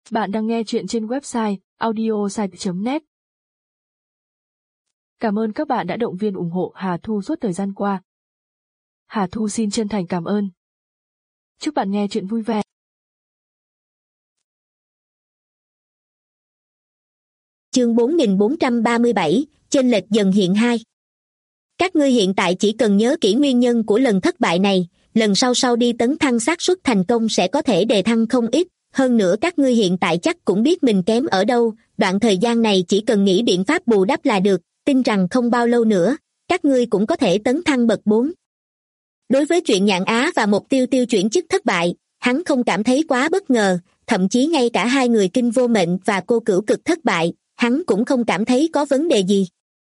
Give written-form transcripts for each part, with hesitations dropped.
Bạn đang nghe chuyện trên website audiosite.net. Cảm ơn các bạn đã động viên ủng hộ Hà Thu suốt thời gian qua. Hà Thu xin chân thành cảm ơn. Chúc bạn nghe chuyện vui vẻ. Chương 4437, chênh lệch dần hiện 2. Các ngươi hiện tại chỉ cần nhớ kỹ nguyên nhân của lần thất bại này, lần sau đi tấn thăng xác suất thành công sẽ có thể đề thăng không ít. Hơn nữa các ngươi hiện tại chắc cũng biết mình kém ở đâu, đoạn thời gian này chỉ cần nghĩ biện pháp bù đắp là được, tin rằng không bao lâu nữa, các ngươi cũng có thể tấn thăng bậc 4. Đối với chuyện Nhạn Á và Mục Tiêu Tiêu chuyển chức thất bại, hắn không cảm thấy quá bất ngờ, thậm chí ngay cả hai người Kinh Vô Mệnh và Cô Cửu Cực thất bại, hắn cũng không cảm thấy có vấn đề gì.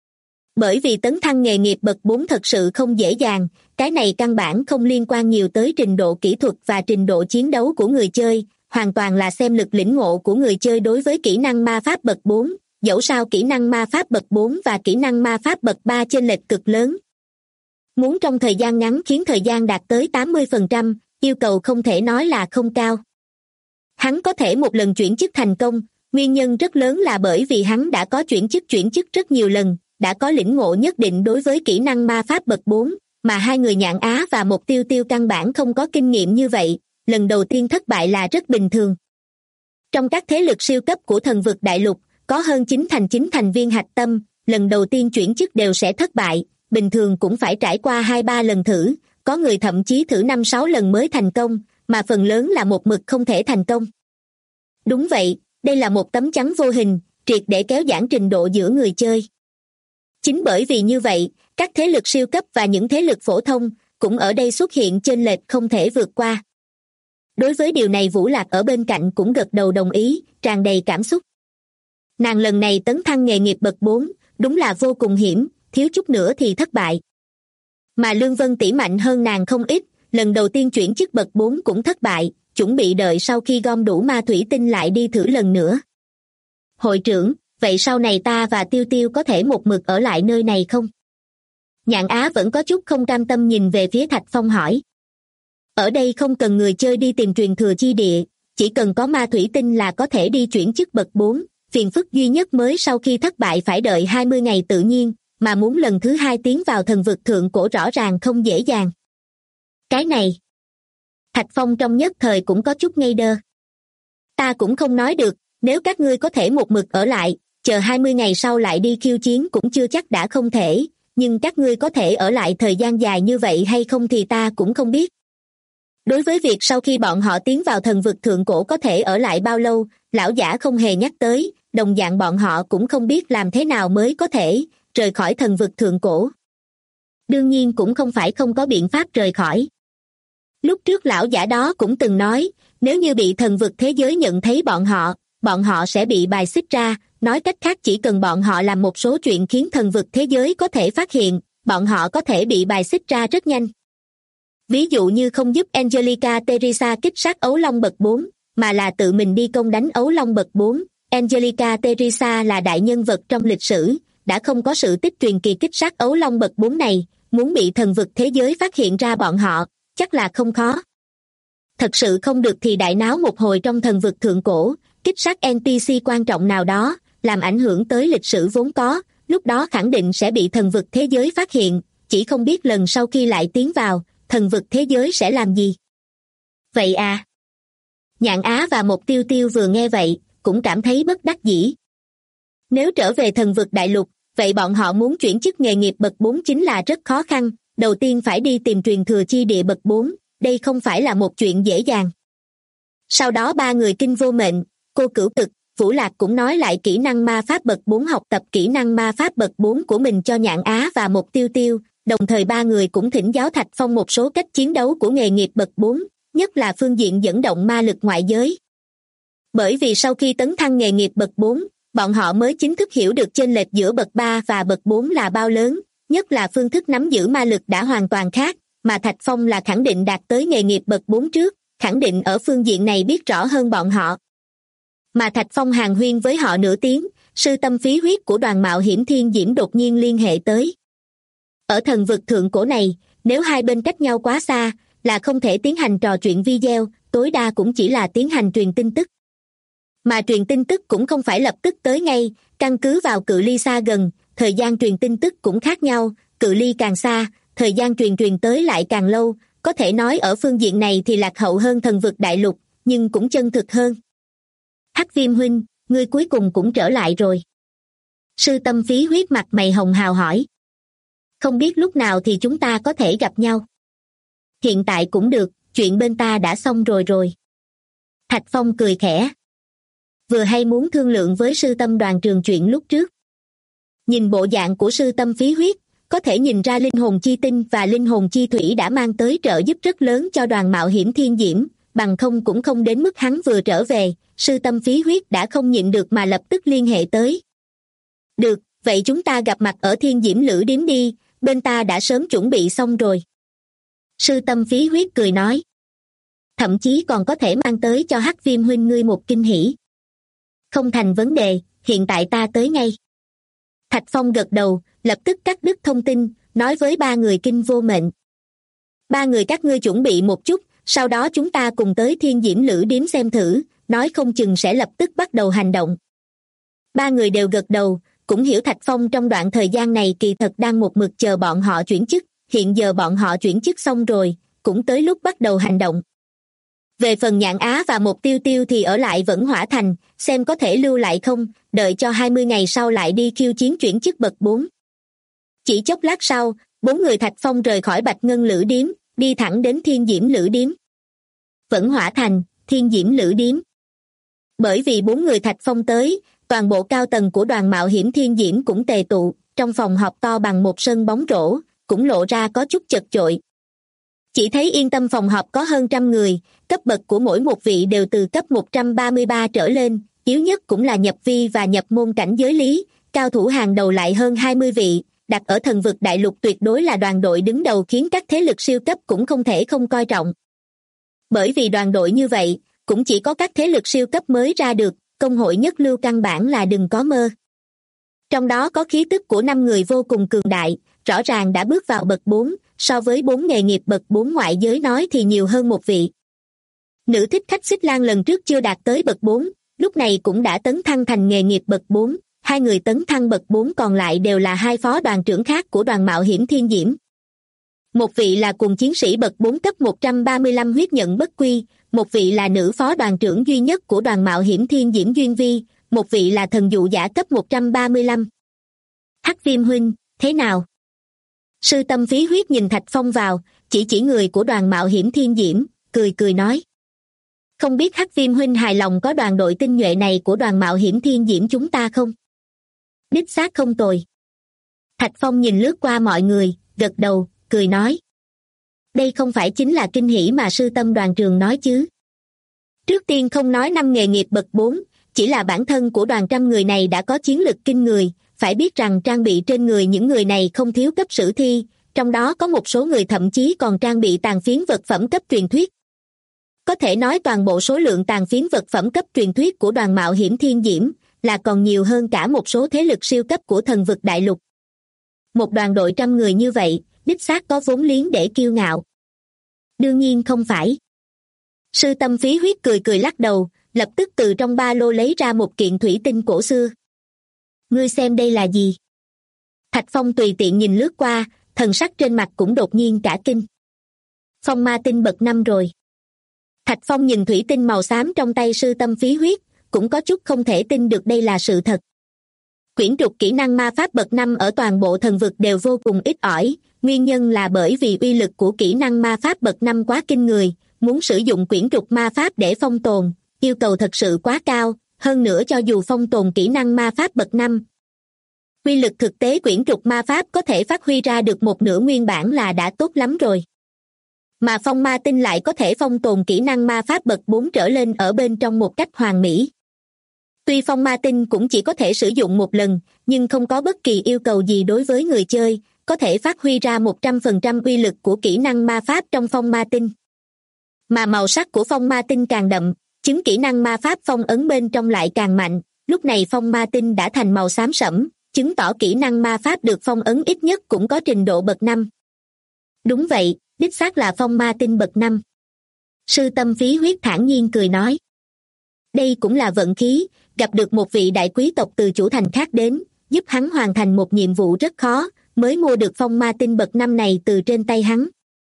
Bởi vì tấn thăng nghề nghiệp bậc 4 thật sự không dễ dàng, cái này căn bản không liên quan nhiều tới trình độ kỹ thuật và trình độ chiến đấu của người chơi, hoàn toàn là xem lực lĩnh ngộ của người chơi đối với kỹ năng ma pháp bậc 4, dẫu sao kỹ năng ma pháp bậc 4 và kỹ năng ma pháp bậc 3 chênh lệch cực lớn. Muốn trong thời gian ngắn khiến thời gian đạt tới 80%, yêu cầu không thể nói là không cao. Hắn có thể một lần chuyển chức thành công, nguyên nhân rất lớn là bởi vì hắn đã có chuyển chức rất nhiều lần, đã có lĩnh ngộ nhất định đối với kỹ năng ma pháp bậc 4, mà hai người Nhạn Á và Mục Tiêu Tiêu căn bản không có kinh nghiệm như vậy, lần đầu tiên thất bại là rất bình thường. Trong các thế lực siêu cấp của thần vực đại lục, có hơn 9 thành viên hạch tâm, lần đầu tiên chuyển chức đều sẽ thất bại, bình thường cũng phải trải qua 2-3 lần thử, có người thậm chí thử 5-6 lần mới thành công, mà phần lớn là một mực không thể thành công. Đúng vậy, đây là một tấm chắn vô hình, triệt để kéo giãn trình độ giữa người chơi. Chính bởi vì như vậy, các thế lực siêu cấp và những thế lực phổ thông cũng ở đây xuất hiện chênh lệch không thể vượt qua. Đối với điều này Vũ Lạc ở bên cạnh cũng gật đầu đồng ý, tràn đầy cảm xúc. Nàng lần này tấn thăng nghề nghiệp bậc 4, đúng là vô cùng hiểm, thiếu chút nữa thì thất bại. Mà Lương Vân tỷ mạnh hơn nàng không ít, lần đầu tiên chuyển chức bậc 4 cũng thất bại, chuẩn bị đợi sau khi gom đủ ma thủy tinh lại đi thử lần nữa. Hội trưởng, vậy sau này ta và Tiêu Tiêu có thể một mực ở lại nơi này không? Nhạn Á vẫn có chút không cam tâm nhìn về phía Thạch Phong hỏi. Ở đây không cần người chơi đi tìm truyền thừa chi địa, chỉ cần có ma thủy tinh là có thể đi chuyển chức bậc 4, phiền phức duy nhất mới sau khi thất bại phải đợi 20 ngày tự nhiên, mà muốn lần thứ 2 tiến vào thần vực thượng cổ rõ ràng không dễ dàng. Cái này, Thạch Phong trong nhất thời cũng có chút ngây đơ. Ta cũng không nói được, nếu các ngươi có thể một mực ở lại, chờ 20 ngày sau lại đi khiêu chiến cũng chưa chắc đã không thể, nhưng các ngươi có thể ở lại thời gian dài như vậy hay không thì ta cũng không biết. Đối với việc sau khi bọn họ tiến vào thần vực thượng cổ có thể ở lại bao lâu, lão giả không hề nhắc tới, đồng dạng bọn họ cũng không biết làm thế nào mới có thể rời khỏi thần vực thượng cổ. Đương nhiên cũng không phải không có biện pháp rời khỏi. Lúc trước lão giả đó cũng từng nói, nếu như bị thần vực thế giới nhận thấy bọn họ sẽ bị bài xích ra, nói cách khác chỉ cần bọn họ làm một số chuyện khiến thần vực thế giới có thể phát hiện, bọn họ có thể bị bài xích ra rất nhanh. Ví dụ như không giúp Angelica Teresa kích sát ấu long bậc 4, mà là tự mình đi công đánh ấu long bậc 4. Angelica Teresa là đại nhân vật trong lịch sử, đã không có sự tích truyền kỳ kích sát ấu long bậc 4 này, muốn bị thần vực thế giới phát hiện ra bọn họ, chắc là không khó. Thật sự không được thì đại náo một hồi trong thần vực thượng cổ, kích sát NPC quan trọng nào đó, làm ảnh hưởng tới lịch sử vốn có, lúc đó khẳng định sẽ bị thần vực thế giới phát hiện, chỉ không biết lần sau khi lại tiến vào, thần vực thế giới sẽ làm gì. Vậy à? Nhạn Á và Mục Tiêu Tiêu vừa nghe vậy, cũng cảm thấy bất đắc dĩ. Nếu trở về thần vực đại lục, vậy bọn họ muốn chuyển chức nghề nghiệp bậc 4 chính là rất khó khăn, đầu tiên phải đi tìm truyền thừa chi địa bậc 4, đây không phải là một chuyện dễ dàng. Sau đó ba người Kinh Vô Mệnh, Cô Cửu Cực, Vũ Lạc cũng nói lại kỹ năng ma pháp bậc 4 học tập kỹ năng ma pháp bậc 4 của mình cho Nhạn Á và Mục Tiêu Tiêu, đồng thời ba người cũng thỉnh giáo Thạch Phong một số cách chiến đấu của nghề nghiệp bậc 4, nhất là phương diện dẫn động ma lực ngoại giới. Bởi vì sau khi tấn thăng nghề nghiệp bậc 4, bọn họ mới chính thức hiểu được chênh lệch giữa bậc 3 và bậc 4 là bao lớn, nhất là phương thức nắm giữ ma lực đã hoàn toàn khác, mà Thạch Phong là khẳng định đạt tới nghề nghiệp bậc 4 trước, khẳng định ở phương diện này biết rõ hơn bọn họ. Mà Thạch Phong hàn huyên với họ nửa tiếng, sư tâm phí huyết của đoàn mạo hiểm Thiên Diễm đột nhiên liên hệ tới. Ở thần vực thượng cổ này, nếu hai bên cách nhau quá xa, là không thể tiến hành trò chuyện video, tối đa cũng chỉ là tiến hành truyền tin tức. Mà truyền tin tức cũng không phải lập tức tới ngay, căn cứ vào cự ly xa gần, thời gian truyền tin tức cũng khác nhau, cự ly càng xa, thời gian truyền tới lại càng lâu, có thể nói ở phương diện này thì lạc hậu hơn Thần Vực Đại Lục, nhưng cũng chân thực hơn. Hắc Viêm huynh, ngươi cuối cùng cũng trở lại rồi. Sư Tâm Phí Huyết mặt mày hồng hào hỏi. Không biết lúc nào thì chúng ta có thể gặp nhau. Hiện tại cũng được, chuyện bên ta đã xong rồi. Thạch Phong cười khẽ. Vừa hay muốn thương lượng với Sư Tâm Đoàn Trường chuyện lúc trước. Nhìn bộ dạng của Sư Tâm Phí Huyết, có thể nhìn ra linh hồn chi tinh và linh hồn chi thủy đã mang tới trợ giúp rất lớn cho đoàn mạo hiểm thiên diễm, bằng không cũng không đến mức hắn vừa trở về, Sư Tâm Phí Huyết đã không nhịn được mà lập tức liên hệ tới. Được, vậy chúng ta gặp mặt ở Thiên Diễm Lữ Điếm đi, bên ta đã sớm chuẩn bị xong rồi. Sư Tâm Phí Huyết cười nói. Thậm chí còn có thể mang tới cho Hắc Viêm huynh ngươi một kinh hỉ. Không thành vấn đề, hiện tại ta tới ngay. Thạch Phong gật đầu, lập tức cắt đứt thông tin, nói với ba người Kinh Vô Mệnh. Ba người các ngươi chuẩn bị một chút, sau đó chúng ta cùng tới Thiên Diễm Lữ Điếm xem thử, nói không chừng sẽ lập tức bắt đầu hành động. Ba người đều gật đầu, cũng hiểu Thạch Phong trong đoạn thời gian này kỳ thật đang một mực chờ bọn họ chuyển chức, hiện giờ bọn họ chuyển chức xong rồi, cũng tới lúc bắt đầu hành động. Về phần Nhạn Á và một Tiêu Tiêu thì ở lại Vẫn Hỏa Thành, xem có thể lưu lại không, đợi cho 20 ngày sau lại đi khiêu chiến chuyển chức bậc 4. Chỉ chốc lát sau, 4 người Thạch Phong rời khỏi Bạch Ngân Lữ Điếm, đi thẳng đến Thiên Diễm Lữ Điếm. Vẫn Hỏa Thành, Thiên Diễm Lữ Điếm. Bởi vì 4 người Thạch Phong tới, toàn bộ cao tầng của đoàn mạo hiểm Thiên Diễm cũng tề tụ, trong phòng họp to bằng một sân bóng rổ, cũng lộ ra có chút chật chội. Chỉ thấy yên tâm phòng họp có hơn 100 người, cấp bậc của mỗi một vị đều từ cấp 133 trở lên, yếu nhất cũng là nhập vi và nhập môn cảnh giới lý, cao thủ hàng đầu lại hơn 20 vị, đặt ở Thần Vực Đại Lục tuyệt đối là đoàn đội đứng đầu khiến các thế lực siêu cấp cũng không thể không coi trọng. Bởi vì đoàn đội như vậy, cũng chỉ có các thế lực siêu cấp mới ra được, công hội nhất lưu căn bản là đừng có mơ. Trong đó có khí tức của 5 người vô cùng cường đại, rõ ràng đã bước vào bậc 4, so với 4 nghề nghiệp bậc 4 ngoại giới nói thì nhiều hơn một vị. Nữ thích khách Xích Lan lần trước chưa đạt tới bậc 4, lúc này cũng đã tấn thăng thành nghề nghiệp bậc 4, 2 người tấn thăng bậc 4 còn lại đều là 2 phó đoàn trưởng khác của đoàn mạo hiểm Thiên Diễm. Một vị là cùng chiến sĩ bậc 4 cấp 135 huyết nhận bất quy, một vị là nữ phó đoàn trưởng duy nhất của đoàn mạo hiểm Thiên Diễm Duyên Vi, một vị là thần dụ giả cấp 135. Hắc Viêm huynh, thế nào? Sư Tâm Phí Huyết nhìn Thạch Phong vào, chỉ người của đoàn mạo hiểm Thiên Diễm, cười nói. Không biết Hắc Viêm huynh hài lòng có đoàn đội tinh nhuệ này của đoàn mạo hiểm Thiên Diễm chúng ta không? Đích xác không tồi. Thạch Phong nhìn lướt qua mọi người, gật đầu, cười nói. Đây không phải chính là kinh hỉ mà Sư Tâm đoàn trường nói chứ. Trước tiên không nói 5 nghề nghiệp bậc 4, chỉ là bản thân của đoàn 100 người này đã có chiến lực kinh người, phải biết rằng trang bị trên người những người này không thiếu cấp sử thi, trong đó có một số người thậm chí còn trang bị tàn phiến vật phẩm cấp truyền thuyết. Có thể nói toàn bộ số lượng tàn phiến vật phẩm cấp truyền thuyết của đoàn mạo hiểm Thiên Diễm là còn nhiều hơn cả một số thế lực siêu cấp của Thần Vực Đại Lục. Một đoàn đội 100 người như vậy, đích xác có vốn liếng để kiêu ngạo. Đương nhiên không phải. Sư Tâm Phí Huyết cười lắc đầu, lập tức từ trong ba lô lấy ra một kiện thủy tinh cổ xưa. Ngươi xem đây là gì? Thạch Phong tùy tiện nhìn lướt qua, thần sắc trên mặt cũng đột nhiên cả kinh. Phong ma tinh bậc 5 rồi. Thạch Phong nhìn thủy tinh màu xám trong tay Sư Tâm Phí Huyết, cũng có chút không thể tin được đây là sự thật. Quyển trục kỹ năng ma pháp bậc 5 ở toàn bộ thần vực đều vô cùng ít ỏi, nguyên nhân là bởi vì uy lực của kỹ năng ma pháp bậc 5 quá kinh người, muốn sử dụng quyển trục ma pháp để phong tồn, yêu cầu thật sự quá cao, hơn nữa cho dù phong tồn kỹ năng ma pháp bậc 5. Uy lực thực tế quyển trục ma pháp có thể phát huy ra được một nửa nguyên bản là đã tốt lắm rồi. Mà phong ma tinh lại có thể phong tồn kỹ năng ma pháp bậc 4 trở lên ở bên trong một cách hoàn mỹ. Tuy phong ma tinh cũng chỉ có thể sử dụng một lần, nhưng không có bất kỳ yêu cầu gì đối với người chơi, có thể phát huy ra 100% uy lực của kỹ năng ma pháp trong phong ma tinh. Mà màu sắc của phong ma tinh càng đậm, chứng kỹ năng ma pháp phong ấn bên trong lại càng mạnh, lúc này phong ma tinh đã thành màu xám sẫm, chứng tỏ kỹ năng ma pháp được phong ấn ít nhất cũng có trình độ bậc 5. Đúng vậy, đích xác là phong ma tinh bậc 5. Sư Tâm Phí Huyết thản nhiên cười nói. Đây cũng là vận khí, gặp được một vị đại quý tộc từ chủ thành khác đến, giúp hắn hoàn thành một nhiệm vụ rất khó, mới mua được phong ma tinh bậc 5 này từ trên tay hắn.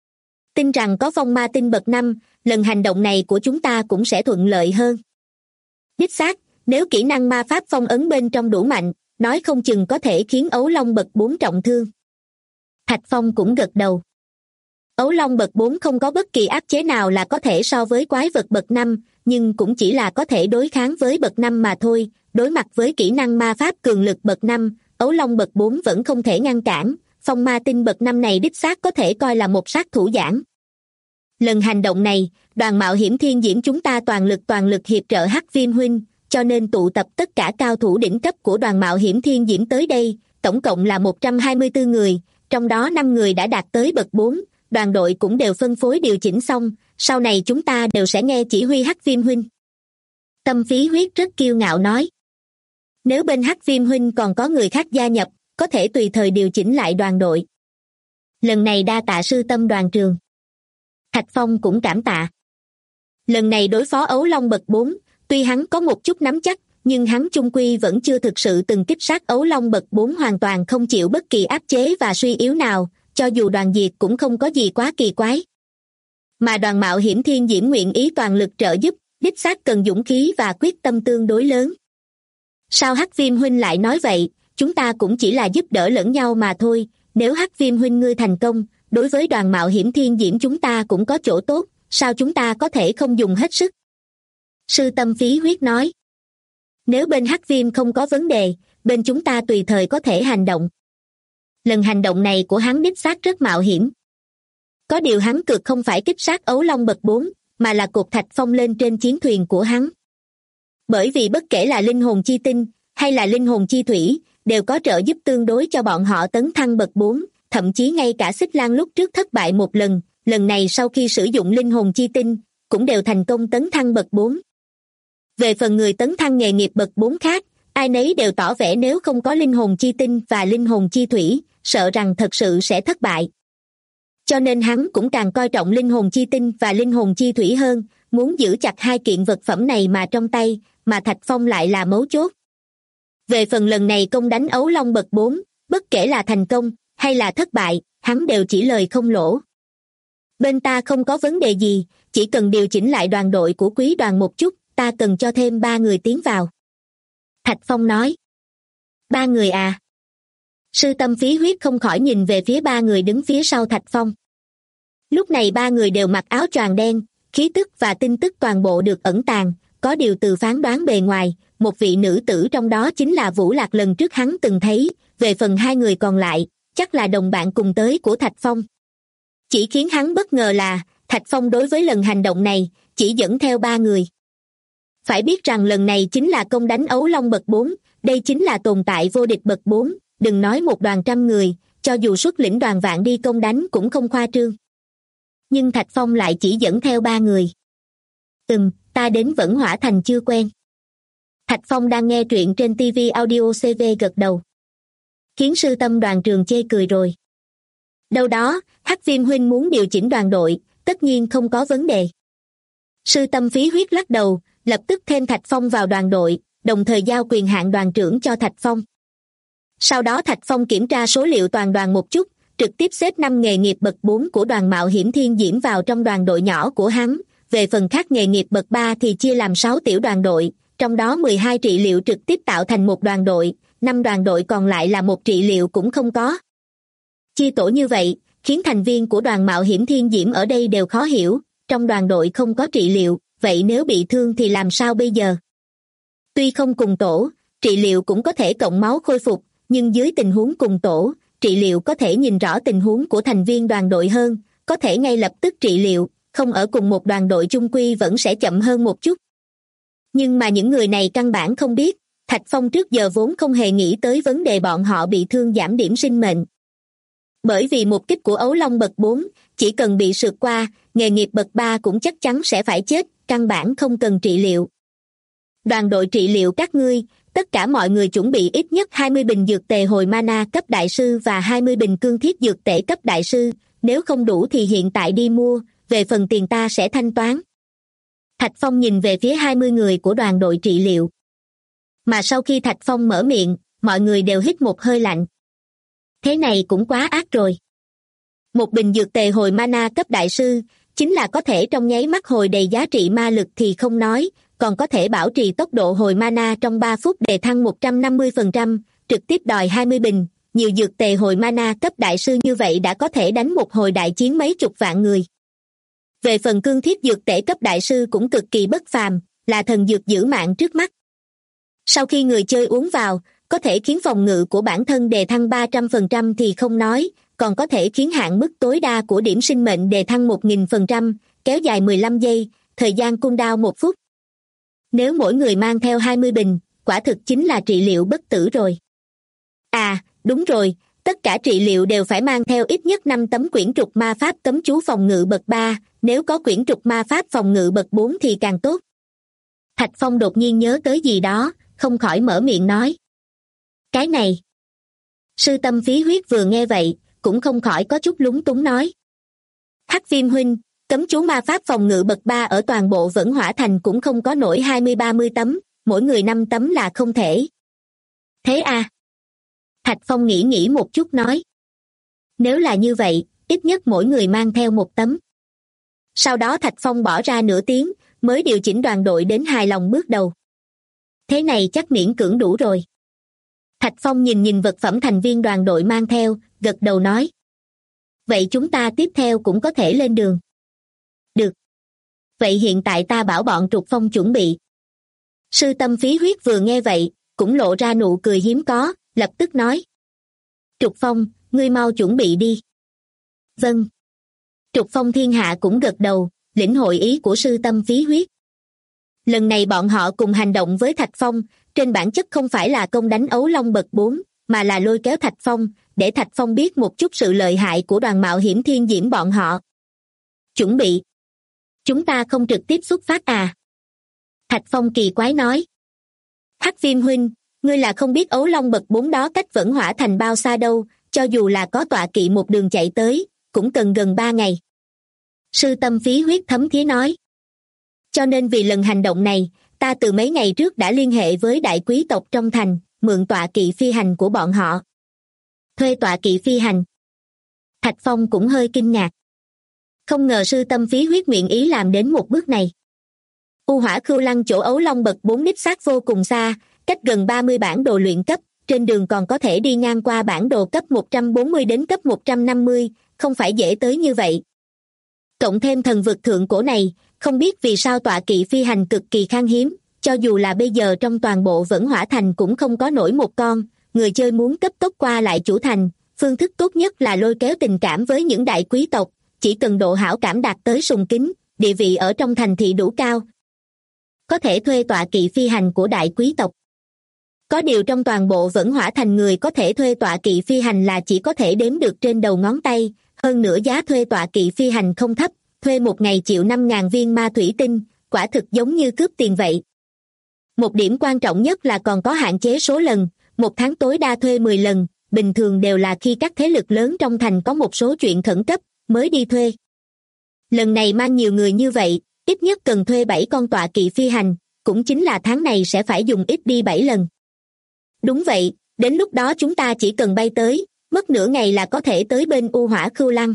Tin rằng có phong ma tinh bậc 5, lần hành động này của chúng ta cũng sẽ thuận lợi hơn. Đích xác, nếu kỹ năng ma pháp phong ấn bên trong đủ mạnh, nói không chừng có thể khiến ấu long bậc 4 trọng thương. Thạch Phong cũng gật đầu. Ấu long bậc 4 không có bất kỳ áp chế nào là có thể so với quái vật bậc 5, nhưng cũng chỉ là có thể đối kháng với bậc 5 mà thôi. Đối mặt với kỹ năng ma pháp cường lực bậc 5, ấu long bậc 4 vẫn không thể ngăn cản. Phong ma tinh bậc 5 này đích xác có thể coi là một sát thủ giản. Lần hành động này, đoàn mạo hiểm thiên diễm chúng ta toàn lực hiệp trợ Hắc Viêm huynh, cho nên tụ tập tất cả cao thủ đỉnh cấp của đoàn mạo hiểm thiên diễm tới đây, tổng cộng là 124 người, trong đó 5 người đã đạt tới bậc 4, đoàn đội cũng đều phân phối điều chỉnh xong, sau này chúng ta đều sẽ nghe chỉ huy Hắc Viêm huynh. Tâm Phí Huyết rất kiêu ngạo nói. Nếu bên Hắc Viêm huynh còn có người khác gia nhập, có thể tùy thời điều chỉnh lại đoàn đội. Lần này đa tạ sư Tâm đoàn trường. Thạch Phong cũng cảm tạ. Lần này đối phó ấu long bậc 4, tuy hắn có một chút nắm chắc, nhưng hắn chung quy vẫn chưa thực sự từng kích sát ấu long bậc 4 hoàn toàn không chịu bất kỳ áp chế và suy yếu nào, cho dù đoàn diệt cũng không có gì quá kỳ quái. Mà đoàn mạo hiểm thiên diễm nguyện ý toàn lực trợ giúp, đích xác cần dũng khí và quyết tâm tương đối lớn. Sao Hắc Viêm huynh lại nói vậy, chúng ta cũng chỉ là giúp đỡ lẫn nhau mà thôi, nếu Hắc Viêm huynh ngươi thành công, đối với đoàn mạo hiểm thiên diễm chúng ta cũng có chỗ tốt, sao chúng ta có thể không dùng hết sức? Sư Tâm Phí Huyết nói. Nếu bên Hắc Viêm không có vấn đề, bên chúng ta tùy thời có thể hành động. Lần hành động này của hắn đích xác rất mạo hiểm. Có điều hắn cược không phải kích sát ấu long bậc 4, mà là cột Thạch Phong lên trên chiến thuyền của hắn. Bởi vì bất kể là linh hồn chi tinh, hay là linh hồn chi thủy, đều có trợ giúp tương đối cho bọn họ tấn thăng bậc 4, thậm chí ngay cả Xích Lang lúc trước thất bại một lần, lần này sau khi sử dụng linh hồn chi tinh, cũng đều thành công tấn thăng bậc 4. Về phần người tấn thăng nghề nghiệp bậc 4 khác, ai nấy đều tỏ vẻ nếu không có linh hồn chi tinh và linh hồn chi thủy, sợ rằng thật sự sẽ thất bại. Cho nên hắn cũng càng coi trọng linh hồn chi tinh và linh hồn chi thủy hơn, muốn giữ chặt hai kiện vật phẩm này mà trong tay, mà Thạch Phong lại là mấu chốt. Về phần lần này công đánh ấu long bậc 4, bất kể là thành công hay là thất bại, hắn đều chỉ lời không lỗ. Bên ta không có vấn đề gì, chỉ cần điều chỉnh lại đoàn đội của quý đoàn một chút, ta cần cho thêm 3 người tiến vào. Thạch Phong nói. 3 người à? Sư Tâm Phí Huyết không khỏi nhìn về phía 3 người đứng phía sau Thạch Phong. Lúc này 3 người đều mặc áo choàng đen, khí tức và tin tức toàn bộ được ẩn tàng, có điều từ phán đoán bề ngoài, một vị nữ tử trong đó chính là Vũ Lạc lần trước hắn từng thấy, về phần 2 người còn lại, chắc là đồng bạn cùng tới của Thạch Phong. Chỉ khiến hắn bất ngờ là, Thạch Phong đối với lần hành động này, chỉ dẫn theo 3 người. Phải biết rằng lần này chính là công đánh ấu long bậc 4, đây chính là tồn tại vô địch bậc 4, đừng nói một đoàn trăm người, cho dù xuất lĩnh đoàn vạn đi công đánh cũng không khoa trương. Nhưng Thạch Phong lại chỉ dẫn theo 3 người. Ta đến Vẫn Hỏa Thành chưa quen. Thạch Phong đang nghe truyện trên TV Audio CV gật đầu. Khiến sư Tâm đoàn trường chê cười rồi. Đâu đó, Hắc Viêm huynh muốn điều chỉnh đoàn đội, tất nhiên không có vấn đề. Sư Tâm Phí Huyết lắc đầu, lập tức thêm Thạch Phong vào đoàn đội, đồng thời giao quyền hạn đoàn trưởng cho Thạch Phong. Sau đó Thạch Phong kiểm tra số liệu toàn đoàn một chút, trực tiếp xếp 5 nghề nghiệp bậc 4 của đoàn mạo hiểm thiên diễm vào trong đoàn đội nhỏ của hắn. Về phần khác nghề nghiệp bậc 3 thì chia làm 6 tiểu đoàn đội, trong đó 12 trị liệu trực tiếp tạo thành một đoàn đội, 5 đoàn đội còn lại là một trị liệu cũng không có. Chia tổ như vậy, khiến thành viên của đoàn mạo hiểm thiên diễm ở đây đều khó hiểu, trong đoàn đội không có trị liệu, vậy nếu bị thương thì làm sao bây giờ? Tuy không cùng tổ, trị liệu cũng có thể cộng máu khôi phục, nhưng dưới tình huống cùng tổ, trị liệu có thể nhìn rõ tình huống của thành viên đoàn đội hơn, có thể ngay lập tức trị liệu, không ở cùng một đoàn đội chung quy vẫn sẽ chậm hơn một chút. Nhưng mà những người này căn bản không biết, Thạch Phong trước giờ vốn không hề nghĩ tới vấn đề bọn họ bị thương giảm điểm sinh mệnh. Bởi vì một kích của ấu long bậc 4, chỉ cần bị sượt qua, nghề nghiệp bậc 3 cũng chắc chắn sẽ phải chết, căn bản không cần trị liệu. Đoàn đội trị liệu các ngươi, tất cả mọi người chuẩn bị ít nhất 20 bình dược tề hồi mana cấp đại sư và 20 bình cương thiết dược tể cấp đại sư, nếu không đủ thì hiện tại đi mua, về phần tiền ta sẽ thanh toán. Thạch Phong nhìn về phía 20 người của đoàn đội trị liệu. Mà sau khi Thạch Phong mở miệng, mọi người đều hít một hơi lạnh. Thế này cũng quá ác rồi. Một bình dược tề hồi mana cấp đại sư, chính là có thể trong nháy mắt hồi đầy giá trị ma lực thì không nói, còn có thể bảo trì tốc độ hồi mana trong 3 phút đề thăng 150%, trực tiếp đòi 20 bình, nhiều dược tề hồi mana cấp đại sư như vậy đã có thể đánh một hồi đại chiến mấy chục vạn người. Về phần cương thiết dược tể cấp đại sư cũng cực kỳ bất phàm, là thần dược giữ mạng trước mắt. Sau khi người chơi uống vào, có thể khiến phòng ngự của bản thân đề thăng 300% thì không nói, còn có thể khiến hạn mức tối đa của điểm sinh mệnh đề thăng 1000%, kéo dài 15 giây, thời gian cooldown 1 phút. Nếu mỗi người mang theo 20 bình, quả thực chính là trị liệu bất tử rồi. À, đúng rồi, tất cả trị liệu đều phải mang theo ít nhất 5 tấm quyển trục ma pháp cấm chú phòng ngự bậc 3, nếu có quyển trục ma pháp phòng ngự bậc 4 thì càng tốt. Thạch Phong đột nhiên nhớ tới gì đó, không khỏi mở miệng nói. Cái này. Sư Tâm Phí Huyết vừa nghe vậy, cũng không khỏi có chút lúng túng nói. Hắc Viêm huynh, cấm chú ma pháp phòng ngự bậc 3 ở toàn bộ Vẫn Hỏa Thành cũng không có nổi 20-30 tấm, mỗi người 5 tấm là không thể. Thế à? Thạch Phong nghĩ một chút nói. Nếu là như vậy, ít nhất mỗi người mang theo 1 tấm. Sau đó Thạch Phong bỏ ra nửa tiếng, mới điều chỉnh đoàn đội đến hài lòng bước đầu. Thế này chắc miễn cưỡng đủ rồi. Thạch Phong nhìn vật phẩm thành viên đoàn đội mang theo, gật đầu nói. Vậy chúng ta tiếp theo cũng có thể lên đường. Được. Vậy hiện tại ta bảo bọn Trục Phong chuẩn bị. Sư Tâm Phí Huyết vừa nghe vậy, cũng lộ ra nụ cười hiếm có, lập tức nói. Trục Phong, ngươi mau chuẩn bị đi. Vâng. Trục Phong thiên hạ cũng gật đầu, lĩnh hội ý của Sư Tâm Phí Huyết. Lần này bọn họ cùng hành động với Thạch Phong, trên bản chất không phải là công đánh ấu long bậc 4, mà là lôi kéo Thạch Phong, để Thạch Phong biết một chút sự lợi hại của đoàn mạo hiểm thiên diễm bọn họ. Chuẩn bị. Chúng ta không trực tiếp xuất phát à? Thạch Phong kỳ quái nói. Hắc Viêm huynh, ngươi là không biết ấu long bậc 4 đó cách Vẫn Hỏa Thành bao xa đâu, cho dù là có tọa kỵ một đường chạy tới, cũng cần gần 3 ngày. Sư Tâm Phí Huyết thấm thía nói. Cho nên vì lần hành động này, ta từ mấy ngày trước đã liên hệ với đại quý tộc trong thành, mượn tọa kỵ phi hành của bọn họ. Thuê tọa kỵ phi hành. Thạch Phong cũng hơi kinh ngạc. Không ngờ Sư Tâm Phí Huyết nguyện ý làm đến một bước này. U Hỏa Khưu Lăng chỗ ấu long bậc 4 đích xác vô cùng xa, cách gần 30 bản đồ luyện cấp, trên đường còn có thể đi ngang qua bản đồ cấp 140 đến cấp 150, không phải dễ tới như vậy. Cộng thêm thần vực thượng cổ này, không biết vì sao tọa kỵ phi hành cực kỳ khan hiếm, cho dù là bây giờ trong toàn bộ Vẫn Hỏa Thành cũng không có nổi một con, người chơi muốn cấp tốc qua lại chủ thành, phương thức tốt nhất là lôi kéo tình cảm với những đại quý tộc, chỉ cần độ hảo cảm đạt tới sùng kính, địa vị ở trong thành thị đủ cao. Có thể thuê tọa kỵ phi hành của đại quý tộc. Có điều trong toàn bộ Vẫn Hỏa Thành người có thể thuê tọa kỵ phi hành là chỉ có thể đếm được trên đầu ngón tay, hơn nữa giá thuê tọa kỵ phi hành không thấp, thuê một ngày chịu 5.000 viên ma thủy tinh, quả thực giống như cướp tiền vậy. Một điểm quan trọng nhất là còn có hạn chế số lần, một tháng tối đa thuê 10 lần, bình thường đều là khi các thế lực lớn trong thành có một số chuyện khẩn cấp, mới đi thuê. Lần này mang nhiều người như vậy, ít nhất cần thuê 7 con tọa kỵ phi hành, cũng chính là tháng này sẽ phải dùng ít đi 7 lần. Đúng vậy, đến lúc đó chúng ta chỉ cần bay tới, mất nửa ngày là có thể tới bên U Hỏa Khưu Lăng.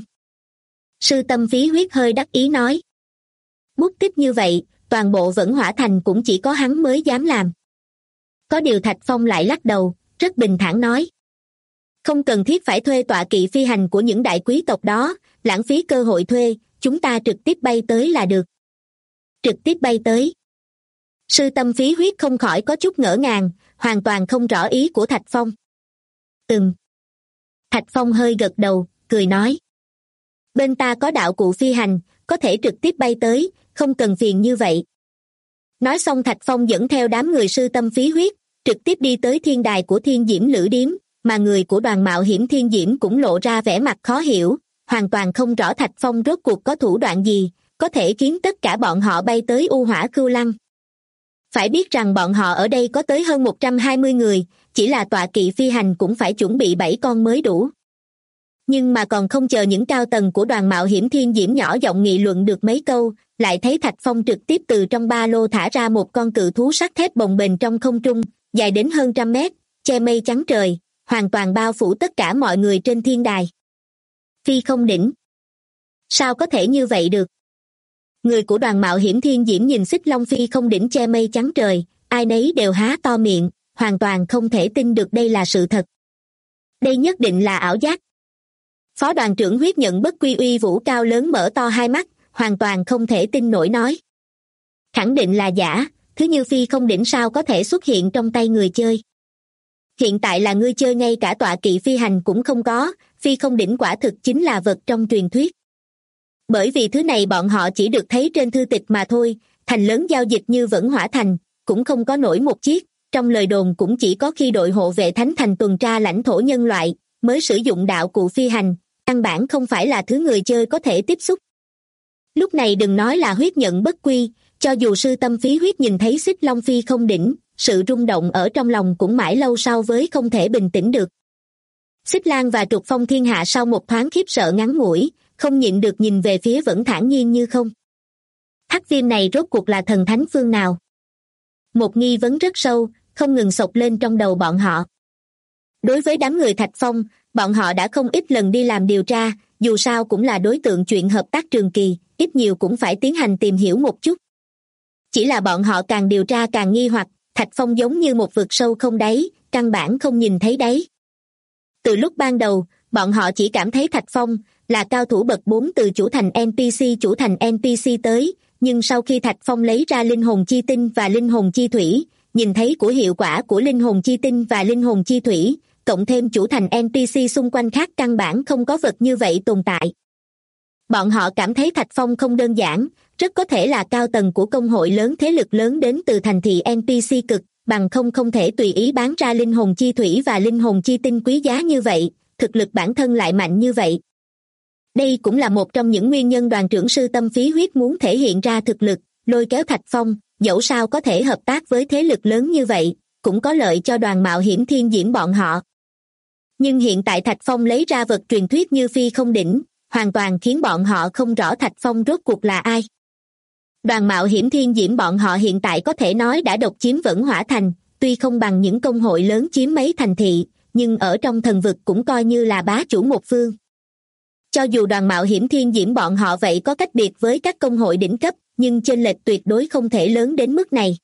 Sư Tâm Phí Huyết hơi đắc ý nói. Bút tích như vậy, toàn bộ Vẫn Hỏa Thành cũng chỉ có hắn mới dám làm. Có điều Thạch Phong lại lắc đầu, rất bình thản nói. Không cần thiết phải thuê tọa kỵ phi hành của những đại quý tộc đó, lãng phí cơ hội thuê, chúng ta trực tiếp bay tới là được. Trực tiếp bay tới. Sư Tâm Phí Huyết không khỏi có chút ngỡ ngàng, hoàn toàn không rõ ý của Thạch Phong. Thạch Phong hơi gật đầu, cười nói. Bên ta có đạo cụ phi hành, có thể trực tiếp bay tới, không cần phiền như vậy. Nói xong Thạch Phong dẫn theo đám người Sư Tâm Phí Huyết, trực tiếp đi tới thiên đài của Thiên Diễm Lữ Điếm, mà người của đoàn mạo hiểm Thiên Diễm cũng lộ ra vẻ mặt khó hiểu, hoàn toàn không rõ Thạch Phong rốt cuộc có thủ đoạn gì, có thể khiến tất cả bọn họ bay tới U Hỏa Khưu Lăng. Phải biết rằng bọn họ ở đây có tới hơn 120 người, chỉ là tọa kỵ phi hành cũng phải chuẩn bị 7 con mới đủ. Nhưng mà còn không chờ những cao tầng của đoàn mạo hiểm Thiên Diễm nhỏ giọng nghị luận được mấy câu, lại thấy Thạch Phong trực tiếp từ trong ba lô thả ra một con cự thú sắt thép bồng bềnh trong không trung, dài đến hơn 100 mét, che mây trắng trời, hoàn toàn bao phủ tất cả mọi người trên thiên đài. Phi không đỉnh. Sao có thể như vậy được? Người của đoàn mạo hiểm thiên diễm nhìn xích long phi không đỉnh che mây trắng trời, ai nấy đều há to miệng, hoàn toàn không thể tin được đây là sự thật. Đây nhất định là ảo giác. Phó đoàn trưởng huyết nhận bất quy uy vũ cao lớn mở to hai mắt, hoàn toàn không thể tin nổi nói. Khẳng định là giả, thứ như phi không đỉnh sao có thể xuất hiện trong tay người chơi. Hiện tại là người chơi ngay cả tọa kỵ phi hành cũng không có, phi không đỉnh quả thực chính là vật trong truyền thuyết. Bởi vì thứ này bọn họ chỉ được thấy trên thư tịch mà thôi, thành lớn giao dịch như Vẫn Hỏa Thành, cũng không có nổi một chiếc, trong lời đồn cũng chỉ có khi đội hộ vệ thánh thành tuần tra lãnh thổ nhân loại, mới sử dụng đạo cụ phi hành, căn bản không phải là thứ người chơi có thể tiếp xúc. Lúc này đừng nói là huyết nhận bất quy, cho dù sư tâm phí huyết nhìn thấy xích long phi không đỉnh, sự rung động ở trong lòng cũng mãi lâu sau với không thể bình tĩnh được. Xích Lan và Trục Phong thiên hạ sau một thoáng khiếp sợ ngắn ngủi, không nhịn được nhìn về phía Vẫn thản nhiên như không. Hắc viêm này rốt cuộc là thần thánh phương nào? Một nghi vấn rất sâu, không ngừng xộc lên trong đầu bọn họ. Đối với đám người Thạch Phong, bọn họ đã không ít lần đi làm điều tra, dù sao cũng là đối tượng chuyện hợp tác trường kỳ, ít nhiều cũng phải tiến hành tìm hiểu một chút. Chỉ là bọn họ càng điều tra càng nghi hoặc, Thạch Phong giống như một vực sâu không đáy, căn bản không nhìn thấy đáy. Từ lúc ban đầu, bọn họ chỉ cảm thấy Thạch Phong là cao thủ bậc 4 từ chủ thành NPC tới, nhưng sau khi Thạch Phong lấy ra linh hồn chi tinh và linh hồn chi thủy, nhìn thấy của hiệu quả của linh hồn chi tinh và linh hồn chi thủy, cộng thêm chủ thành NPC xung quanh khác căn bản không có vật như vậy tồn tại. Bọn họ cảm thấy Thạch Phong không đơn giản, rất có thể là cao tầng của công hội lớn thế lực lớn đến từ thành thị NPC cực, bằng không thể tùy ý bán ra linh hồn chi thủy và linh hồn chi tinh quý giá như vậy, thực lực bản thân lại mạnh như vậy. Đây cũng là một trong những nguyên nhân đoàn trưởng sư tâm phí huyết muốn thể hiện ra thực lực, lôi kéo Thạch Phong, dẫu sao có thể hợp tác với thế lực lớn như vậy, cũng có lợi cho đoàn mạo hiểm thiên diễm bọn họ. Nhưng hiện tại Thạch Phong lấy ra vật truyền thuyết như phi không đỉnh, hoàn toàn khiến bọn họ không rõ Thạch Phong rốt cuộc là ai. Đoàn mạo hiểm thiên diễm bọn họ hiện tại có thể nói đã độc chiếm Vẫn Hỏa Thành, tuy không bằng những công hội lớn chiếm mấy thành thị, nhưng ở trong thần vực cũng coi như là bá chủ một phương. Cho dù đoàn mạo hiểm thiên diễm bọn họ vậy có cách biệt với các công hội đỉnh cấp, nhưng chênh lệch tuyệt đối không thể lớn đến mức này.